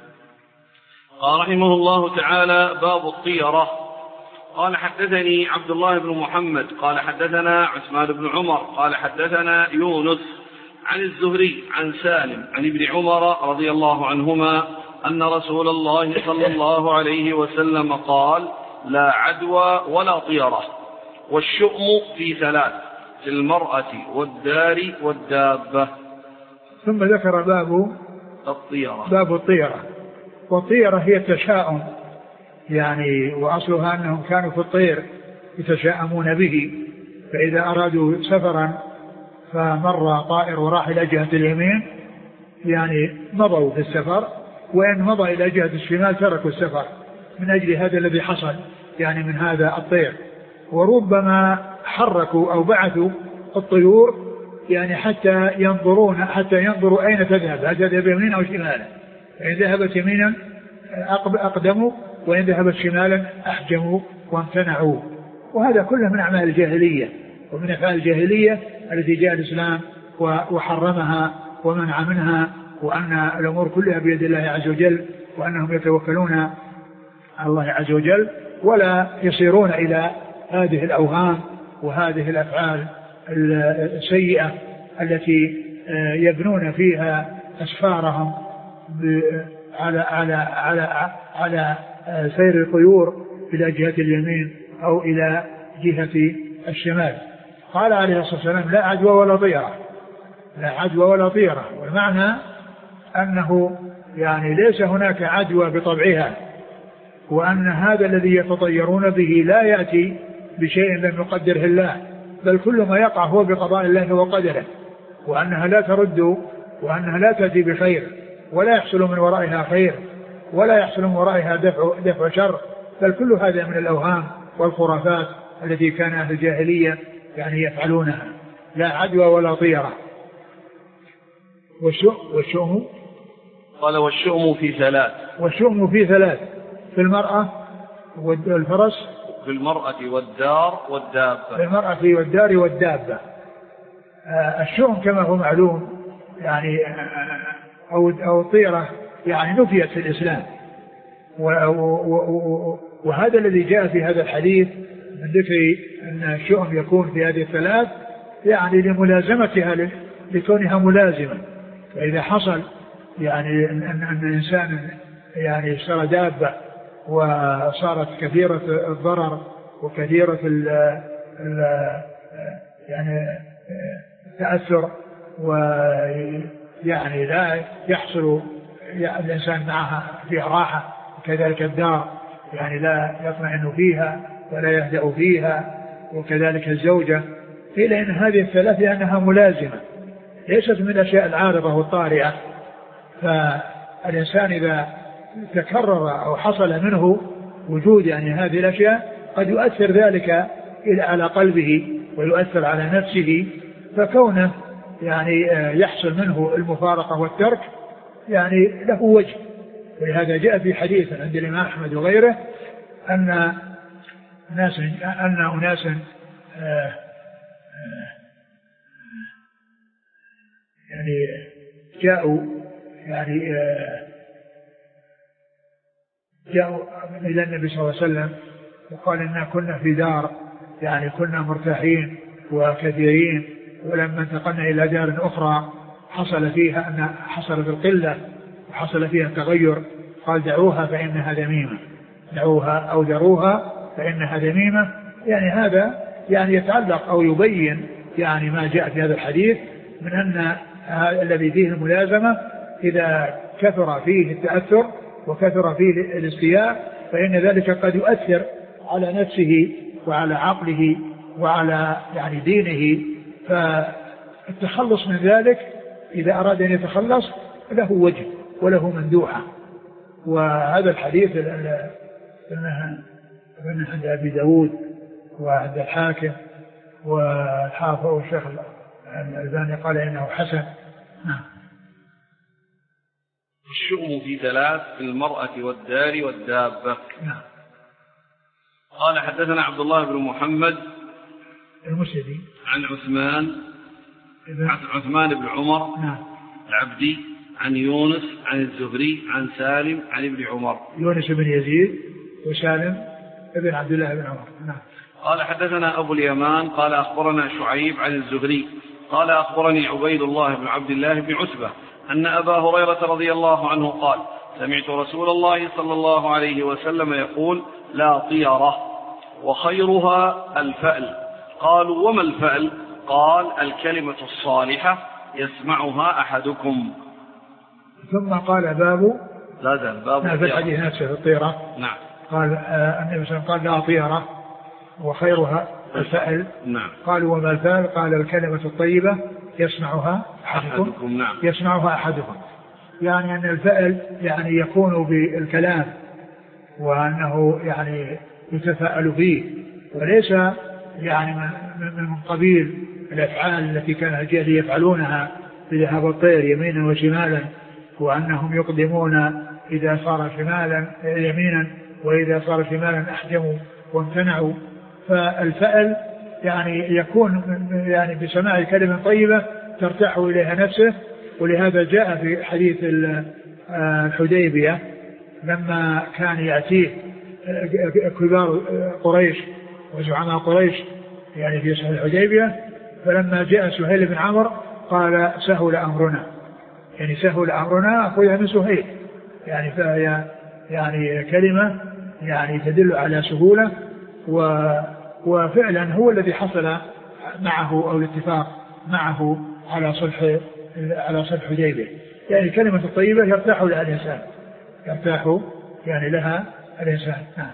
قال رحمه الله تعالى: باب الطيرة. قال حدثني عبد الله بن محمد قال حدثنا عثمان بن عمر قال حدثنا يونس عن الزهري عن سالم عن ابن عمر رضي الله عنهما أن رسول الله صلى الله عليه وسلم قال: لا عدوى ولا طيرة، والشؤم في ثلاث: في المرأة والدار والدابة. ثم ذكر باب الطيرة. باب الطيرة. والطيرة هي التشاؤم يعني، وأصلها أنهم كانوا في الطير يتشاءمون به، فإذا أرادوا سفرا فمر طائر وراح إلى جهة اليمين يعني مضوا في السفر، وإن مضى إلى جهة الشمال تركوا السفر من أجل هذا الذي حصل يعني من هذا الطير. وربما حركوا أو بعثوا الطيور يعني حتى ينظرون حتى ينظروا أين تذهب، هل تذهب يمينا أو شمالا، فإن ذهبت يمينا أقدموا، وإن ذهبت شمالا أحجموا وامتنعوا. وهذا كله من أعمال الجاهلية ومن أفعال الجاهلية التي جاء الإسلام وحرمها ومنع منها، وأن الأمور كلها بيد الله عز وجل، وأنهم يتوكلون على الله عز وجل ولا يصيرون إلى هذه الأوهام وهذه الأفعال السيئة التي يبنون فيها أسفارهم على على على على سير الطيور إلى جهة اليمين أو إلى جهة الشمال. قال عليه الصلاة والسلام: لا عدوى ولا طيرة، لا عدوى ولا طيرة. والمعنى أنه يعني ليس هناك عدوى بطبعها، وأن هذا الذي يتطيرون به لا يأتي بشيء لم يقدره الله، بل كل ما يقع هو بقضاء الله وقدره، وأنها لا ترد، وأنها لا تأتي بخير، ولا يحصل من ورائها خير، ولا يحصل من ورائها دفع, دفع شر، بل كل هذا من الأوهام والخرافات التي كان أهل الجاهلية يعني يفعلونها. لا عدوى ولا طيرة. والشؤم قال: والشؤم في ثلاث. والشؤم في ثلاث: في المرأة والفرس، في المرأة والدار والدابة. في المرأة والدار والدابة. آه الشؤم كما هو معلوم يعني أو أو الطيرة يعني نفيت في الإسلام، وهذا الذي جاء في هذا الحديث من ذكر أن الشؤم يكون في هذه الثلاث يعني لملازمتها، لكونها ملازمة. فإذا حصل يعني أن, أن الإنسان يعني اشترى دابة وصارت كثيرة الضرر وكثيرة ال ال يعني التأثر، ويعني لا يحصل يعني الإنسان معها فيها راحة، وكذلك الدار يعني لا يطمئن فيها ولا يهدأ فيها، وكذلك الزوجة، إلا أن هذه الثلاث لأنها ملازمة ليست من الأشياء العارضة والطارئة. فالإنسان إذا تكرر أو حصل منه وجود يعني هذه الأشياء قد يؤثر ذلك على قلبه ويؤثر على نفسه، فكونه يعني يحصل منه المفارقة والترك يعني له وجه. ولهذا جاء في حديث عند الإمام أحمد وغيره أن ناس أن أناس يعني جاءوا يعني جاءوا إلى النبي صلى الله عليه وسلم وقال إننا كنا في دار يعني كنا مرتاحين وكثيرين، ولما انتقلنا إلى دار أخرى حصل فيها أن حصلت القلة وحصل فيها التغير، قال دعوها فإنها ذميمة، دعوها أو ذروها فإنها ذميمة. يعني هذا يعني يتعلق أو يبين يعني ما جاء في هذا الحديث من أن الذي فيه الملازمة إذا كثر فيه التأثر وكثر فيه الاستياء فإن ذلك قد يؤثر على نفسه وعلى عقله وعلى يعني دينه، فالتخلص من ذلك إذا أراد أن يتخلص له وجه وله مندوحة. وهذا الحديث أنه عند أبي داود وعند الحاكم والحافظ والشيخ الألباني قال إنه حسن. نعم. الشؤم في ثلاث في المرأة والدار والدابة. نعم. قال حدثنا عبد الله بن محمد المسندي عن عثمان عن عثمان بن عمر نعم العبدي عن يونس عن الزهري عن سالم عن ابن عمر. يونس بن يزيد وسالم ابن عبد الله بن عمر. نعم. قال حدثنا أبو اليمان قال أخبرنا شعيب عن الزهري قال أخبرني عبيد الله بن عبد الله بن عتبة أن أبا هريرة رضي الله عنه قال سمعت رسول الله صلى الله عليه وسلم يقول لا طيرة وخيرها الفأل. قالوا وما الفأل؟ قال الكلمة الصالحة يسمعها أحدكم. ثم قال باب لا زال باب في الحديث نفسه الطيرة. نعم. قال آه النبي صلى الله عليه وسلم قال لا طيرة وخيرها الفأل. نعم. قالوا وما الفأل؟ قال الكلمة الطيبة يسمعها أحدكم, أحدكم. نعم. يسمعها أحدكم، يعني أن الفأل يعني يكون بالكلام وأنه يعني يتفاءل فيه وليس يعني من قبيل الأفعال التي كان الجاهلية يفعلونها بذهاب الطير يمينا وشمالا وأنهم يقدمون إذا صار شمالا يمينا وإذا صار شمالا أحجموا وامتنعوا. فالفأل يعني يكون يعني بسماع كلمة طيبة ترتاح إليها نفسه. ولهذا جاء في حديث الحديبية لما كان يأتيه كبار قريش وزعماء قريش يعني في صلح الحديبية، فلما جاء سهيل بن عمرو قال سهل أمرنا، يعني سهل أمرنا أخذها من سهيل، يعني فهي يعني كلمة يعني تدل على سهولة. وفعلا هو الذي حصل معه أو الاتفاق معه على صلح على صلح حديبية، يعني كلمة الطيبة يرتاح لها الإنسان، يرتاح يعني لها الإنسان. نعم.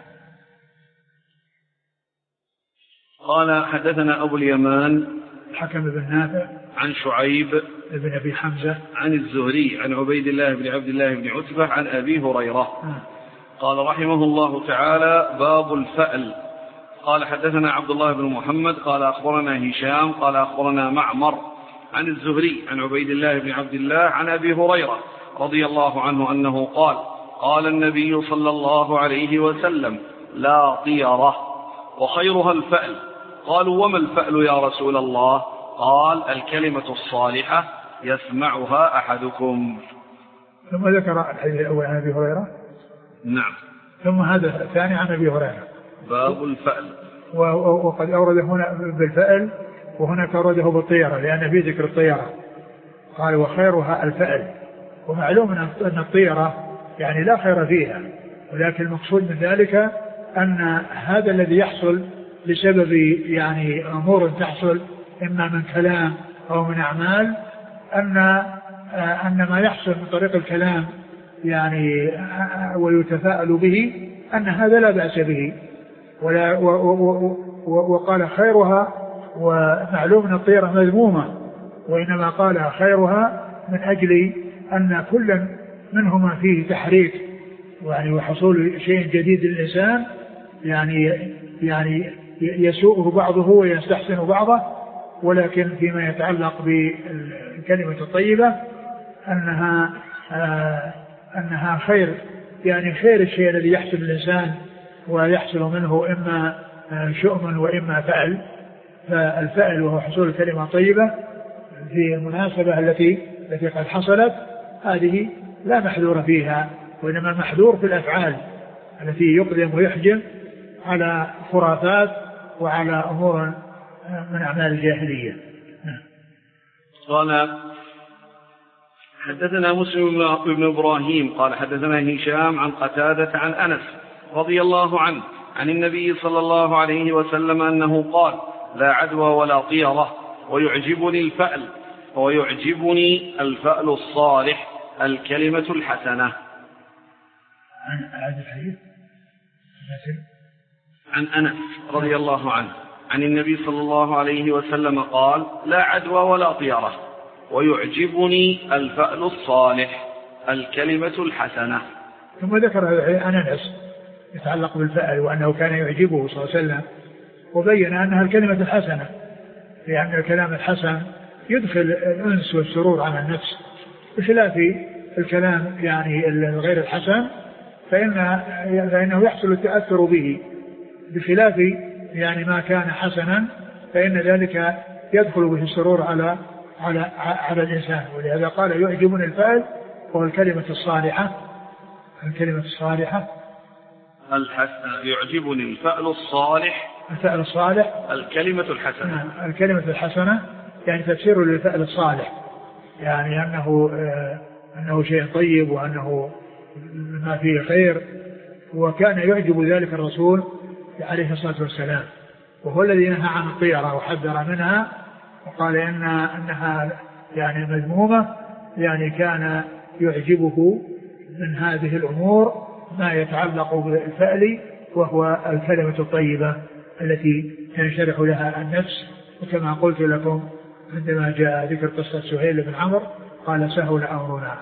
قال حدثنا أبو اليمان الحكم بن نافع عن شعيب بن أبي حمزة عن الزهري عن عبيد الله بن عبد الله بن عتبة عن أبي هريرة. نعم. قال رحمه الله تعالى باب الفأل. قال حدثنا عبد الله بن محمد قال أخبرنا هشام قال أخبرنا معمر عن الزهري عن عبيد الله بن عبد الله عن أبي هريرة رضي الله عنه أنه قال قال النبي صلى الله عليه وسلم لا طيرة وخيرها الفأل. قالوا وما الفأل يا رسول الله؟ قال الكلمة الصالحة يسمعها أحدكم. ثم ذكر الحديث الأول عن أبي هريرة. نعم. ثم هذا الثاني عن أبي هريرة باب الفأل. وقد أورد هنا بالفأل وهناك أورده بالطيرة لأن في ذكر الطيرة قال وخيرها الفأل. ومعلوم أن الطيرة يعني لا خير فيها، ولكن المقصود من ذلك أن هذا الذي يحصل بسبب يعني أمور تحصل إما من كلام أو من أعمال، أن أن ما يحصل من طريق الكلام يعني ويتفاءل به أن هذا لا بأس به. ولا و و و وقال خيرها، ومعلوم أن الطيرة مذمومة، وإنما قال خيرها من أجل أن كل منهما فيه تحريك يعني وحصول شيء جديد للإنسان، يعني يعني يسوءه بعضه ويستحسن بعضه. ولكن فيما يتعلق بالكلمة الطيبة أنها آه أنها خير، يعني خير الشيء الذي يحصل للإنسان ويحصل منه إما شؤم وإما فعل. فالفعل وهو حصول الكلمة طيبة في المناسبة التي التي قد حصلت هذه لا محذور فيها، وإنما المحذور في الأفعال التي يقدم ويحجم على خرافات وعلى أمور من أعمال الجاهلية. قال حدثنا مسلم بن إبراهيم قال حدثنا هشام عن قتادة عن أنس رضي الله عنه عن النبي صلى الله عليه وسلم أنه قال لا عدوى ولا طيرة ويعجبني الفأل ويعجبني الفأل الصالح الكلمة الحسنة. عن هذا الحديث عن أنس رضي الله عنه عن النبي صلى الله عليه وسلم قال لا عدوى ولا طيرة ويعجبني الفأل الصالح الكلمة الحسنة. ثم ذكر عن أنس يتعلق بالفأل وأنه كان يعجبه صلى الله عليه وسلم وبين أنها الكلمة الحسنة، لأن الكلام الحسن يدخل الأنس والسرور على النفس، بخلاف الكلام يعني الغير الحسن فإن فإنه يحصل التأثر به، بخلاف يعني ما كان حسنا فإن ذلك يدخل به السرور على على على الإنسان. ولهذا قال يعجبني الفأل وهو الكلمة الصالحة الكلمة الصالحة الحسن يعجبني الفأل الصالح الفأل الصالح الكلمة الحسنة الكلمة الحسنة يعني تفسير للفأل الصالح، يعني أنه آه أنه شيء طيب وأنه ما فيه خير، وكان يعجب ذلك الرسول عليه الصلاة والسلام، وهو الذي نهى عن الطيرة وحذر منها وقال إن أنها يعني مذمومة، يعني كان يعجبه من هذه الأمور ما يتعلق بالفأل وهو الكلمة الطيبة التي تنشرح لها النفس. وكما قلت لكم عندما جاء ذكر قصة سهيل بن عمرو قال سهل أمرنا.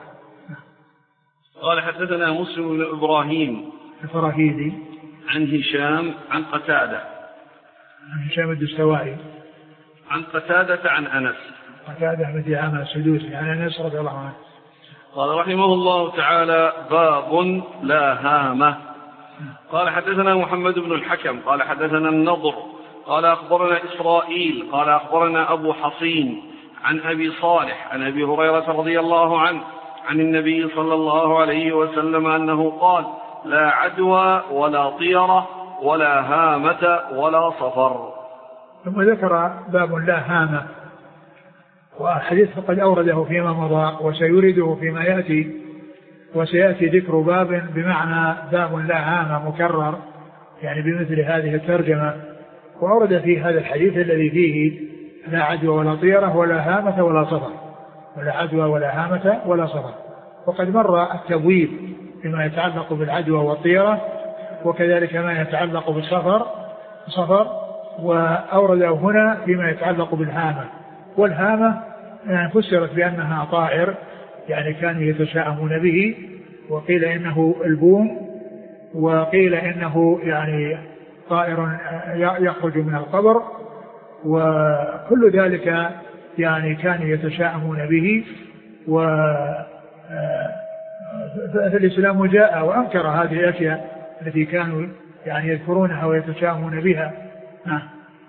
قال حدثنا مسلم بن إبراهيم الفراهيدي عن هشام عن قتادة عن هشام الدستوائي عن قتادة عن أنس قتادة بن دعامة السدوسي عن أنس رضي الله عنه قال رحمه الله تعالى باب لا هامة. قال حدثنا محمد بن الحكم قال حدثنا النضر قال أخبرنا إسرائيل قال أخبرنا أبو حصين عن أبي صالح عن أبي هريرة رضي الله عنه عن النبي صلى الله عليه وسلم أنه قال لا عدوى ولا طيرة ولا هامة ولا صفر. ثم ذكر باب لا هامة، والحديث قد أورده فيما مضى وسيورده فيما يأتي، وسيأتي ذكر باب بمعنى باب لا هامة مكرر يعني بمثل هذه الترجمة، وأورد في هذا الحديث الذي فيه لا عدوى ولا طيرة ولا هامة ولا صفر ولا عدوى ولا هامة ولا صفر. وقد مر التبويب بما يتعلق بالعدوى والطيرة وكذلك ما يتعلق بالصفر صفر وأورده هنا فيما يتعلق بالهامة. والهامة يعني فسرت بأنها طائر يعني كانوا يتشاءمون به، وقيل إنه البوم، وقيل إنه يعني طائر يخرج من القبر، وكل ذلك يعني كانوا يتشاءمون به. و فالإسلام جاء وأنكر هذه الأشياء التي كانوا يعني يذكرونها ويتشاءمون بها. نعم.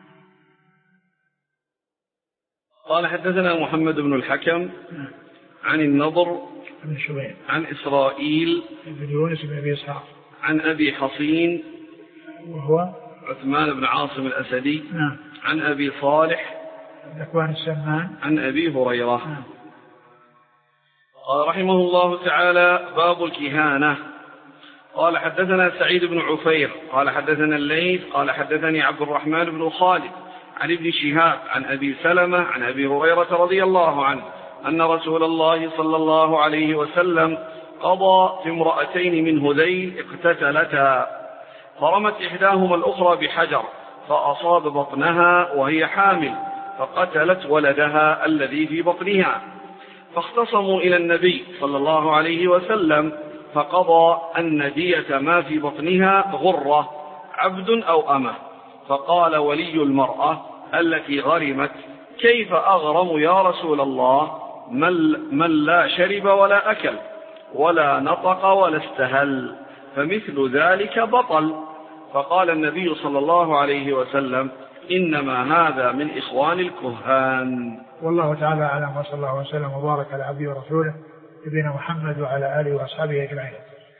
قال حدثنا محمد بن الحكم عن النضر بن شبيب عن إسرائيل بن يونس بن أبي إسحاق عن أبي حصين وهو عثمان بن عاصم الأسدي نعم. عن أبي صالح ذكوان السمان عن أبي هريرة نعم. قال رحمه الله تعالى باب الكهانة. قال حدثنا سعيد بن عفير قال حدثنا الليث قال حدثني عبد الرحمن بن خالد عن ابن شهاب عن أبي سلمة عن أبي هريرة رضي الله عنه أن رسول الله صلى الله عليه وسلم قضى في امرأتين من هذيل اقتتلتا، فرمت إحداهما الأخرى بحجر فأصاب بطنها وهي حامل فقتلت ولدها الذي في بطنها، فاختصموا إلى النبي صلى الله عليه وسلم فقضى أن دية ما في بطنها غرة عبد أو أمة، فقال ولي المرأة التي غرمت كيف أغرم يا رسول الله من لا شرب ولا أكل ولا نطق ولا استهل، فمثل ذلك بطل. فقال النبي صلى الله عليه وسلم إنما هذا من إخوان الكهان. والله تعالى أعلم، وصلى الله وسلم وبارك على عبده ورسوله نبينا محمد وعلى آله وأصحابه أجمعين.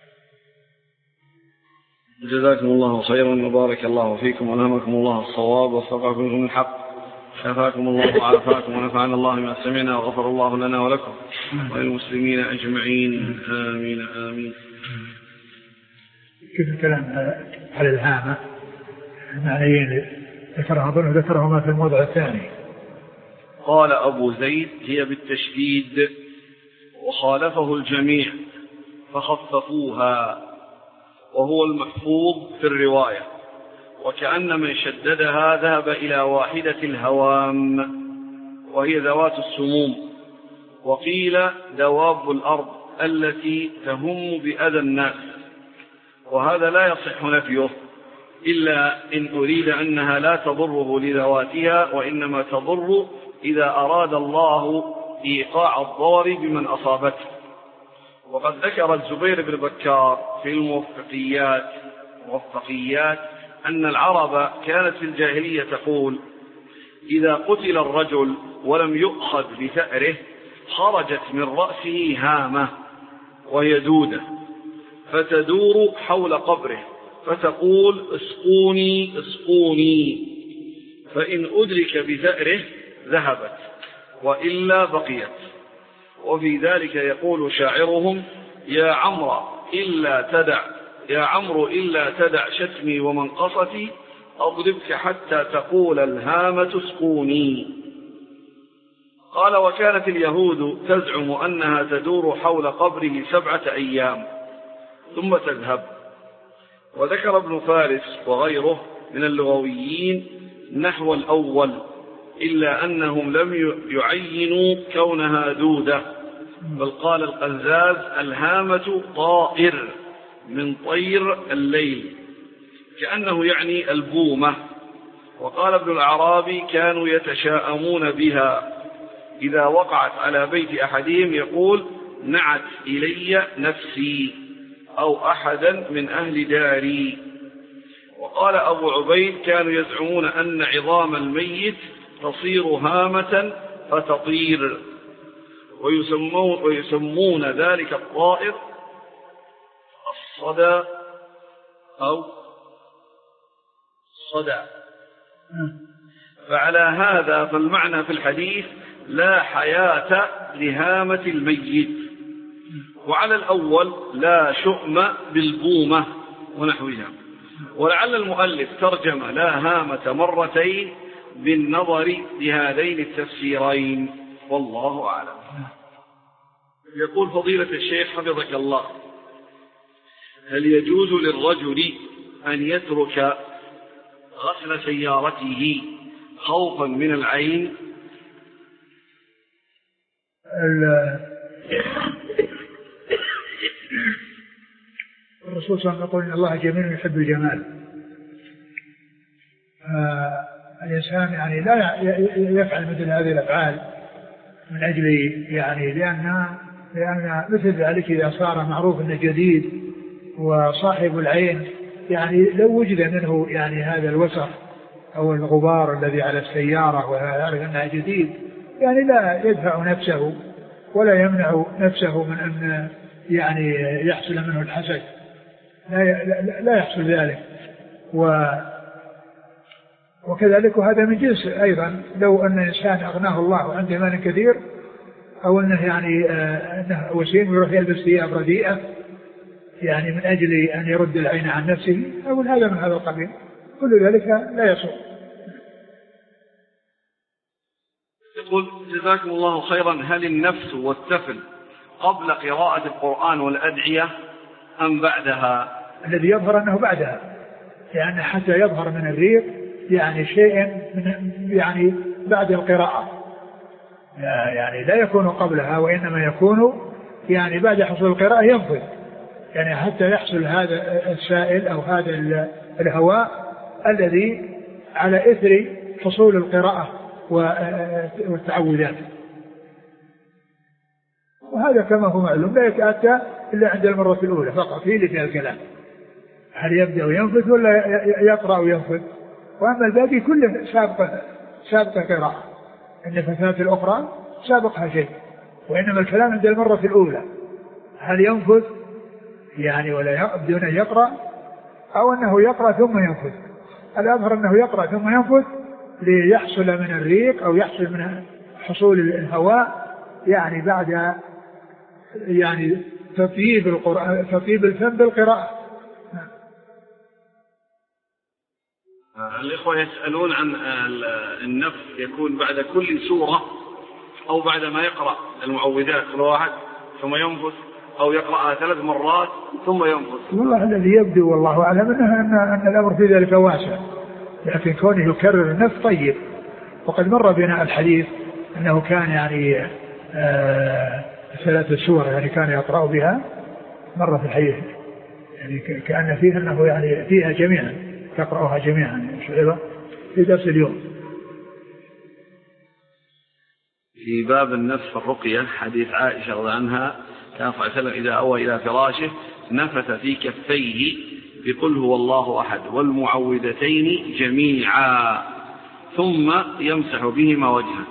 جزاكم الله خيرا وبارك الله فيكم وألهمكم الله الصواب ووفقكم من الحق، شفاكم الله وعافاكم ونفعنا الله ما سمعنا وغفر الله لنا ولكم وللمسلمين أجمعين آمين آمين. كيف الكلام على الهامة معنيين ذكرها أظن ذكرهما في الموضع الثاني. قال أبو زيد هي بالتشديد وخالفه الجميع فخففوها، وهو المحفوظ في الرواية، وكأن من شددها ذهب إلى واحدة الهوام وهي ذوات السموم، وقيل دواب الأرض التي تهم بأذى الناس، وهذا لا يصح نفيه إلا إن أريد أنها لا تضره لذواتها، وإنما تضر إذا أراد الله إيقاع الضار بمن أصابته. وقد ذكر الزبير بن بكار في الموفقيات موفقيات أن العرب كانت في الجاهلية تقول: إذا قتل الرجل ولم يؤخذ بثأره خرجت من رأسه هامة وهي دودة فتدور حول قبره فتقول: اسقوني اسقوني، فإن أدرك بثأره ذهبت وإلا بقيت. وفي ذلك يقول شاعرهم: يا عمرو إلا تدع يا عمرو إلا تدع شتمي ومنقصتي أضربك حتى تقول الهامة اسقوني. قال: وكانت اليهود تزعم أنها تدور حول قبره سبعة أيام ثم تذهب. وذكر ابن فارس وغيره من اللغويين نحو الأول، إلا أنهم لم يعينوا كونها دودة، بل قال القزاز: الهامة طائر من طير الليل، كأنه يعني البومة. وقال ابن الأعرابي: كانوا يتشاءمون بها، إذا وقعت على بيت أحدهم يقول: نعت إلي نفسي، أو أحدا من أهل داري. وقال أبو عبيد: كانوا يزعمون أن عظام الميت تصير هامة فتطير، ويسمون, ويسمون ذلك الطائر الصدى أو صدى. فعلى هذا فالمعنى في الحديث: لا حياة لهامة الميت. وعلى الأول: لا شؤم بالبومة ونحوها. ولعل المؤلف ترجم لا هامة مرتين بالنظر لهذين التفسيرين، والله أعلم. يقول فضيلة الشيخ حفظك الله: هل يجوز للرجل أن يترك غسل سيارته خوفا من العين؟ الرسول صلى الله عليه وسلم يقول: إن الله جميل يحب الجمال. الإنسان يعني لا يفعل مثل هذه الأفعال من أجل يعني لأن لأن مثل ذلك إذا صار معروف أنه جديد وصاحب العين يعني لو وجد منه يعني هذا الوسخ أو الغبار الذي على السيارة ويعرف أنها جديد يعني لا يدفع نفسه ولا يمنع نفسه من أن يعني يحصل منه الحسد، لا, لا يحصل ذلك. و وكذلك هذا من جنس أيضا لو أن الإنسان أغناه الله عنده مال كثير أو أنه يعني أنه وسيم ويروح يلبس ثياب رديئة يعني من أجل أن يرد العين عن نفسه أو هذا من هذا القبيل، كل ذلك لا يصح. يقول: جزاكم الله خيرا، هل النفس والتفل قبل قراءة القرآن والأدعية أم بعدها؟ الذي يظهر أنه بعدها، لأن حتى يظهر من الريق يعني شيء من يعني بعد القراءة، يعني لا يكون قبلها وإنما يكون يعني بعد حصول القراءة ينفذ، يعني حتى يحصل هذا السائل أو هذا الهواء الذي على إثر حصول القراءة والتعوذات. وهذا كما هو معلوم لا يتأتى إلا عند المرة الأولى فقط، في لفي الكلام هل يبدأ وينفذ ولا يقرأ وينفذ، وأما الباقي كله سابقة سابقة قراءة، إن الفتاة الأخرى سابقها شيء، وإنما الكلام عند المرة الأولى هل ينفذ يعني ولا بدون أن يقرأ أو أنه يقرأ ثم ينفذ. الأظهر أنه يقرأ ثم ينفذ ليحصل من الريق أو يحصل من حصول الهواء يعني بعد يعني تطيب القرآن تطيب الفم بالقراءة. الإخوة يسألون عن النفس يكون بعد كل سورة أو بعد ما يقرأ المعوذات كل واحد ثم ينفث أو يقرأها ثلاث مرات ثم ينفث. والله الذي يبدو والله أعلم أنه أن الأمر في ذلك واسع، لكن كونه يكرر النفس طيب. وقد مر بنا الحديث أنه كان يعني آه ثلاث سور يعني كان يقرأ بها مرة في الحديث، يعني كأن فيها أنه يعني فيها جميعا تقرأها جميعا في درس اليوم. في باب النفس في الرقية حديث عائشة رضي عنها كان صلى الله عليه وسلم إذا أوى إلى فراشه نفث في كفيه بقل هو الله أحد والمعوذتين جميعا ثم يمسح بهما وجهه.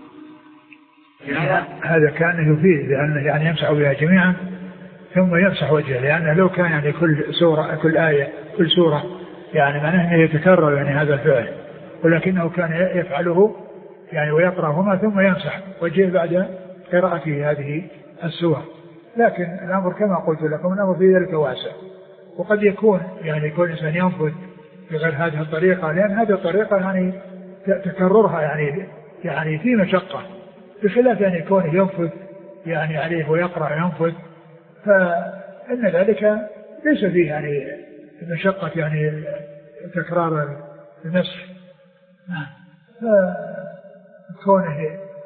يعني هذا كان يفيد لأنه يعني يمسح بها جميعا ثم يمسح وجهه، لأنه لو كان يعني كل سورة كل آية كل سورة يعني معناه أنه يتكرر يعني هذا الفعل، ولكنه كان يفعله يعني ويقرأهما ثم يمسح وجهه بعد قراءته هذه السور. لكن الأمر كما قلت لكم الأمر في ذلك واسع، وقد يكون يعني يكون إنسان ينفذ بغير هذه الطريقة، لأن هذه الطريقة يعني تكررها يعني يعني في مشقة، بخلاف يعني يكون ينفذ يعني عليه ويقرأ ينفذ، فإن ذلك ليس فيه يعني مشقة يعني تكرار النفس. فكونه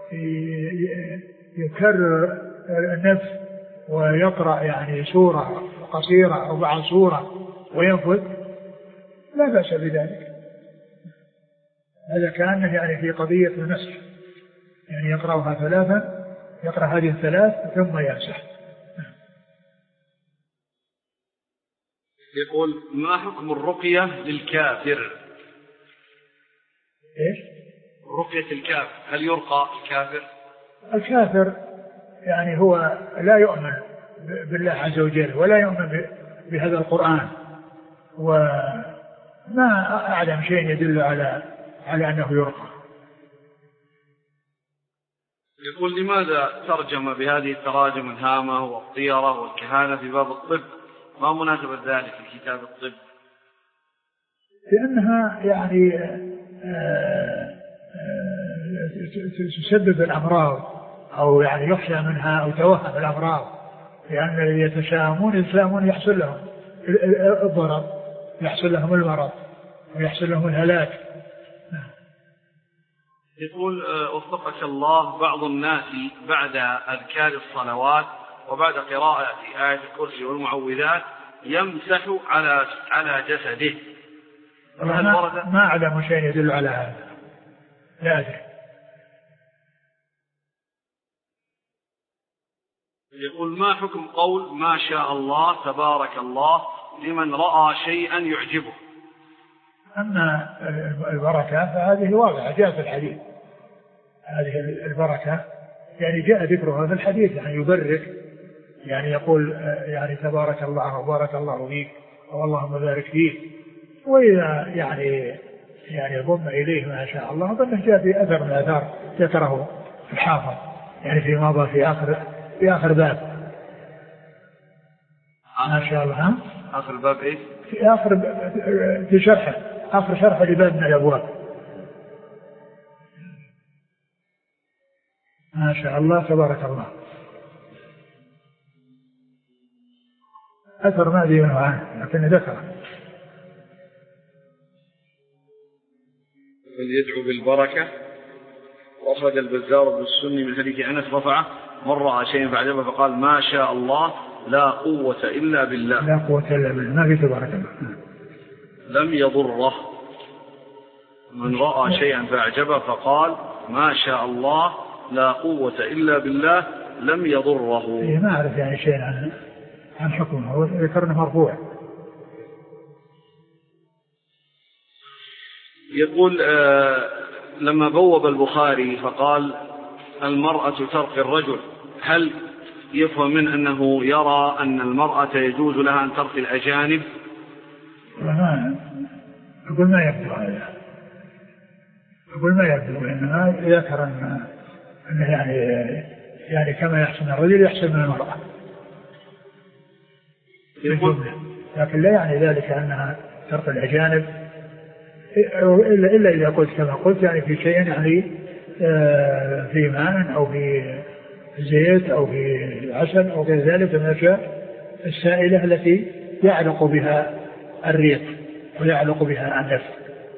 يكرر النفس ويقرأ يعني سورة قصيرة أو بعض سورة وينفذ لا بأس بذلك. هذا كأنه يعني في قضية النسخ، يعني يقرأها ثلاثا يقرأ هذه الثلاث ثم يمسح. يقول ما حكم الرقية للكافر؟ إيش؟ رقية الكافر هل يرقى الكافر؟ الكافر يعني هو لا يؤمن بالله عز وجل ولا يؤمن بهذا القرآن، وما أعلم شيء يدل على على أنه يرقى. يقول لماذا ترجم بهذه التراجم الهامة والطيرة والكهانة في باب الطب؟ ما مناسبة ذلك في كتاب الطب؟ لأنها يعني تسبب الأمراض أو يعني يخشى منها أو توهم الأمراض، لأن الذين يتشائمون يتشائمون يحصل لهم الضرر، يحصل لهم المرض ويحصل لهم الهلاك. يقول وفقك الله بعض الناس بعد أذكار الصلوات وبعد قراءة آية الكرسي والمعوذات يمسح على على جسده، ما, ما أعلم شيء يدل على هذا، لا أدري. يقول ما حكم قول ما شاء الله تبارك الله لمن رأى شيئا يعجبه؟ أما البركة فهذه واضحة جاء في الحديث، هذه البركة يعني جاء ذكرها في الحديث، يعني يبرك يعني يقول يعني تبارك الله وبارك الله فيك أو اللهم بارك فيك، وإذا يعني يعني ضم إليه ما شاء الله فإنه جاء في أثر من الآثار ذكره الحافظ يعني في مضى في آخر في آخر باب ما شاء الله. آخر باب إيه؟ في آخر في شرحه آخر شرحه لباب من الأبواب ما شاء الله تبارك الله. أثر ما أدري منه عنه لكن ذكره. يدعو بالبركة. وأخرج البزار بن السني من حديث أنس رفعه من رأى شيئا فعجبه فقال ما شاء الله لا قوة إلا بالله. لا قوة إلا بالله ما في تبارك الله. لم يضره. من رأى شيئا فأعجبه فقال ما شاء الله لا قوة إلا بالله لم يضره. إيه ما أعرف يعني شيء عن عن حكمه، ذكرنا مرفوع. يقول آه لما بوب البخاري فقال المرأة ترقي الرجل، هل يفهم من أنه يرى أن المرأة يجوز لها أن ترقي الأجانب؟ ما أقول ما يبدو هذا، أقول ما يبدو، إنما ذكر أن أنه يعني يعني كما يحسن الرجل يحسن من المرأة، لكن لا يعني ذلك أنها ترقي الأجانب إلا, إلا إذا قلت كما قلت يعني في شيء يعني في ماء أو في زيت أو في عسل أو غير ذلك من الأشياء السائلة التي يعلق بها الريق ويعلق بها النفس.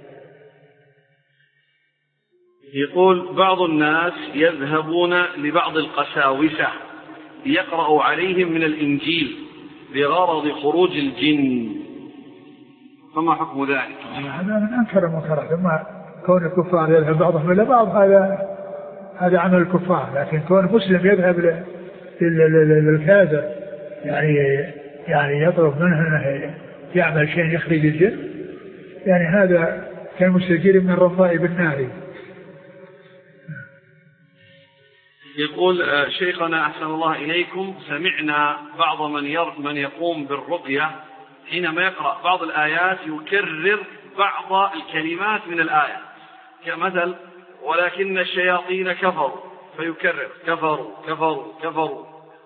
يقول بعض الناس يذهبون لبعض القساوسة ليقرأوا عليهم من الإنجيل بغرض خروج الجن، فما حكم ذلك؟ هذا من أنكر المنكرات. ثم كون الكفار يذهب بعضهم إلى بعض هذا هذا عمل الكفار، لكن كون مسلم يذهب للكافر يعني يعني يطلب منه أنه يعمل شيء يخرج الجن، يعني هذا كالمستجير من الرمضاء بالنار. يقول شيخنا أحسن الله إليكم، سمعنا بعض من من يقوم بالرقية حينما يقرأ بعض الآيات يكرر بعض الكلمات من الآية، كمثل ولكن الشياطين كفروا فيكرر كفروا كفروا كفروا.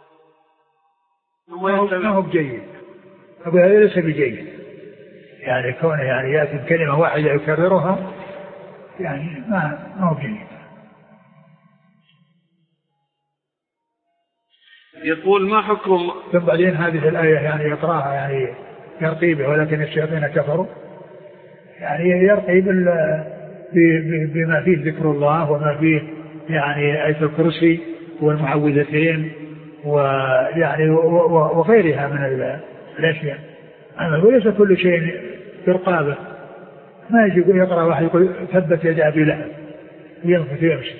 ما هو بجيد، أقول هذا ليس بجيد، يعني كونه يعني يأتي بكلمة واحدة يكررها يعني ما ما هو بجيد. يقول ما حكم ثم بعدين هذه الآية يعني يقرأها يعني يرقي به ولكن الشياطين كفروا، يعني يرقي بما فيه ذكر الله وما فيه يعني آية الكرسي والمعوذتين ويعني وغيرها من الأشياء. أما وليس كل شيء برقابة، ما يجي يقرأ واحد يقول ثبت يد أبي لهب وينفث ويمشي.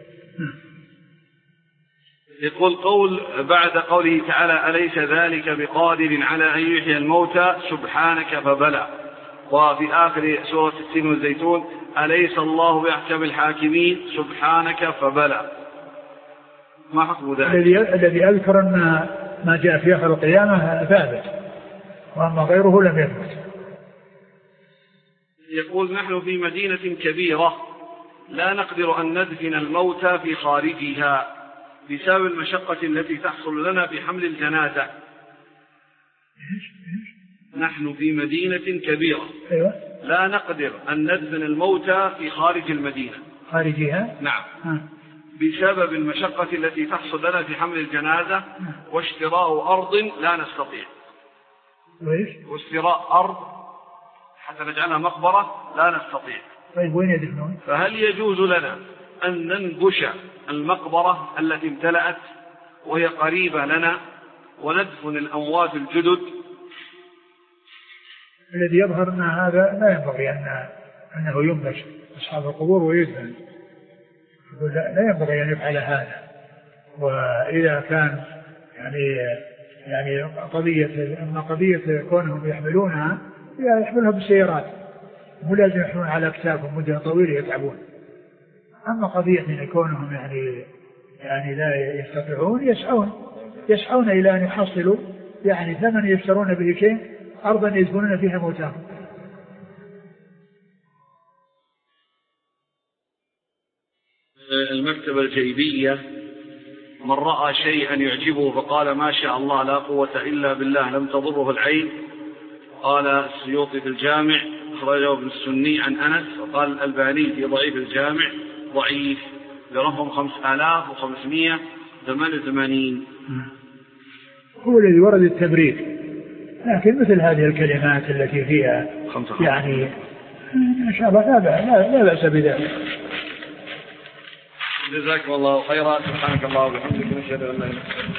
يقول قول بعد قوله تعالى أليس ذلك بقادر على أن يحيي الموتى سبحانك فبلى، وفي آخر سورة التين والزيتون أليس الله بأحكم الحاكمين سبحانك فبلى، ما حكم ذلك؟ الذي الذي أذكر أن ما جاء في آخر القيامة ثابت، وأما غيره لم يثبت. يقول نحن في مدينة كبيرة لا نقدر أن ندفن الموتى في خارجها بسبب المشقة التي تحصل لنا في حمل الجنازة. نحن في مدينة كبيرة أيوة. لا نقدر أن ندفن الموتى في خارج المدينة. خارجها؟ نعم. ها. بسبب المشقة التي تحصل لنا في حمل الجنازة واشتراء أرض لا نستطيع. وإيش؟ واشتراء أرض حتى نجعلها مقبرة لا نستطيع. طيب وين يدفنون؟ فهل يجوز لنا أن ننبش المقبرة التي امتلأت وهي قريبة لنا وندفن الأموات الجدد؟ الذي يظهر أن هذا لا ينبغي أن أنه ينبش أصحاب القبور ويدفن، لا ينبغي أن يفعل هذا. وإذا كان يعني يعني قضية أما قضية كونهم يحملونها يحملها بالسيارات، مو لازم يحملون على أكتافهم مدة طويلة يتعبون. أما قضية من كونهم يعني يعني لا يستطيعون يسعون يسعون إلى أن يحصلوا يعني ثمن يشترون به شيء أرضا يدفنون فيها موتاهم. المكتبة الجيبية من رأى شيئا يعجبه فقال ما شاء الله لا قوة إلا بالله لم تضره العين. قال السيوطي في الجامع أخرجه ابن السني عن أنس، وقال الألباني في ضعيف الجامع ضعيف برقم خمسة آلاف وخمسمائة وثمانية وثمانين. هو الذي ورد التبريد، لكن مثل هذه الكلمات التي فيها يعني إن شاء الله لا لا بأس بذلك. جزاكم الله خيرا. سبحانك الله وبحمدك نشهد أن لا إله إلا أنت.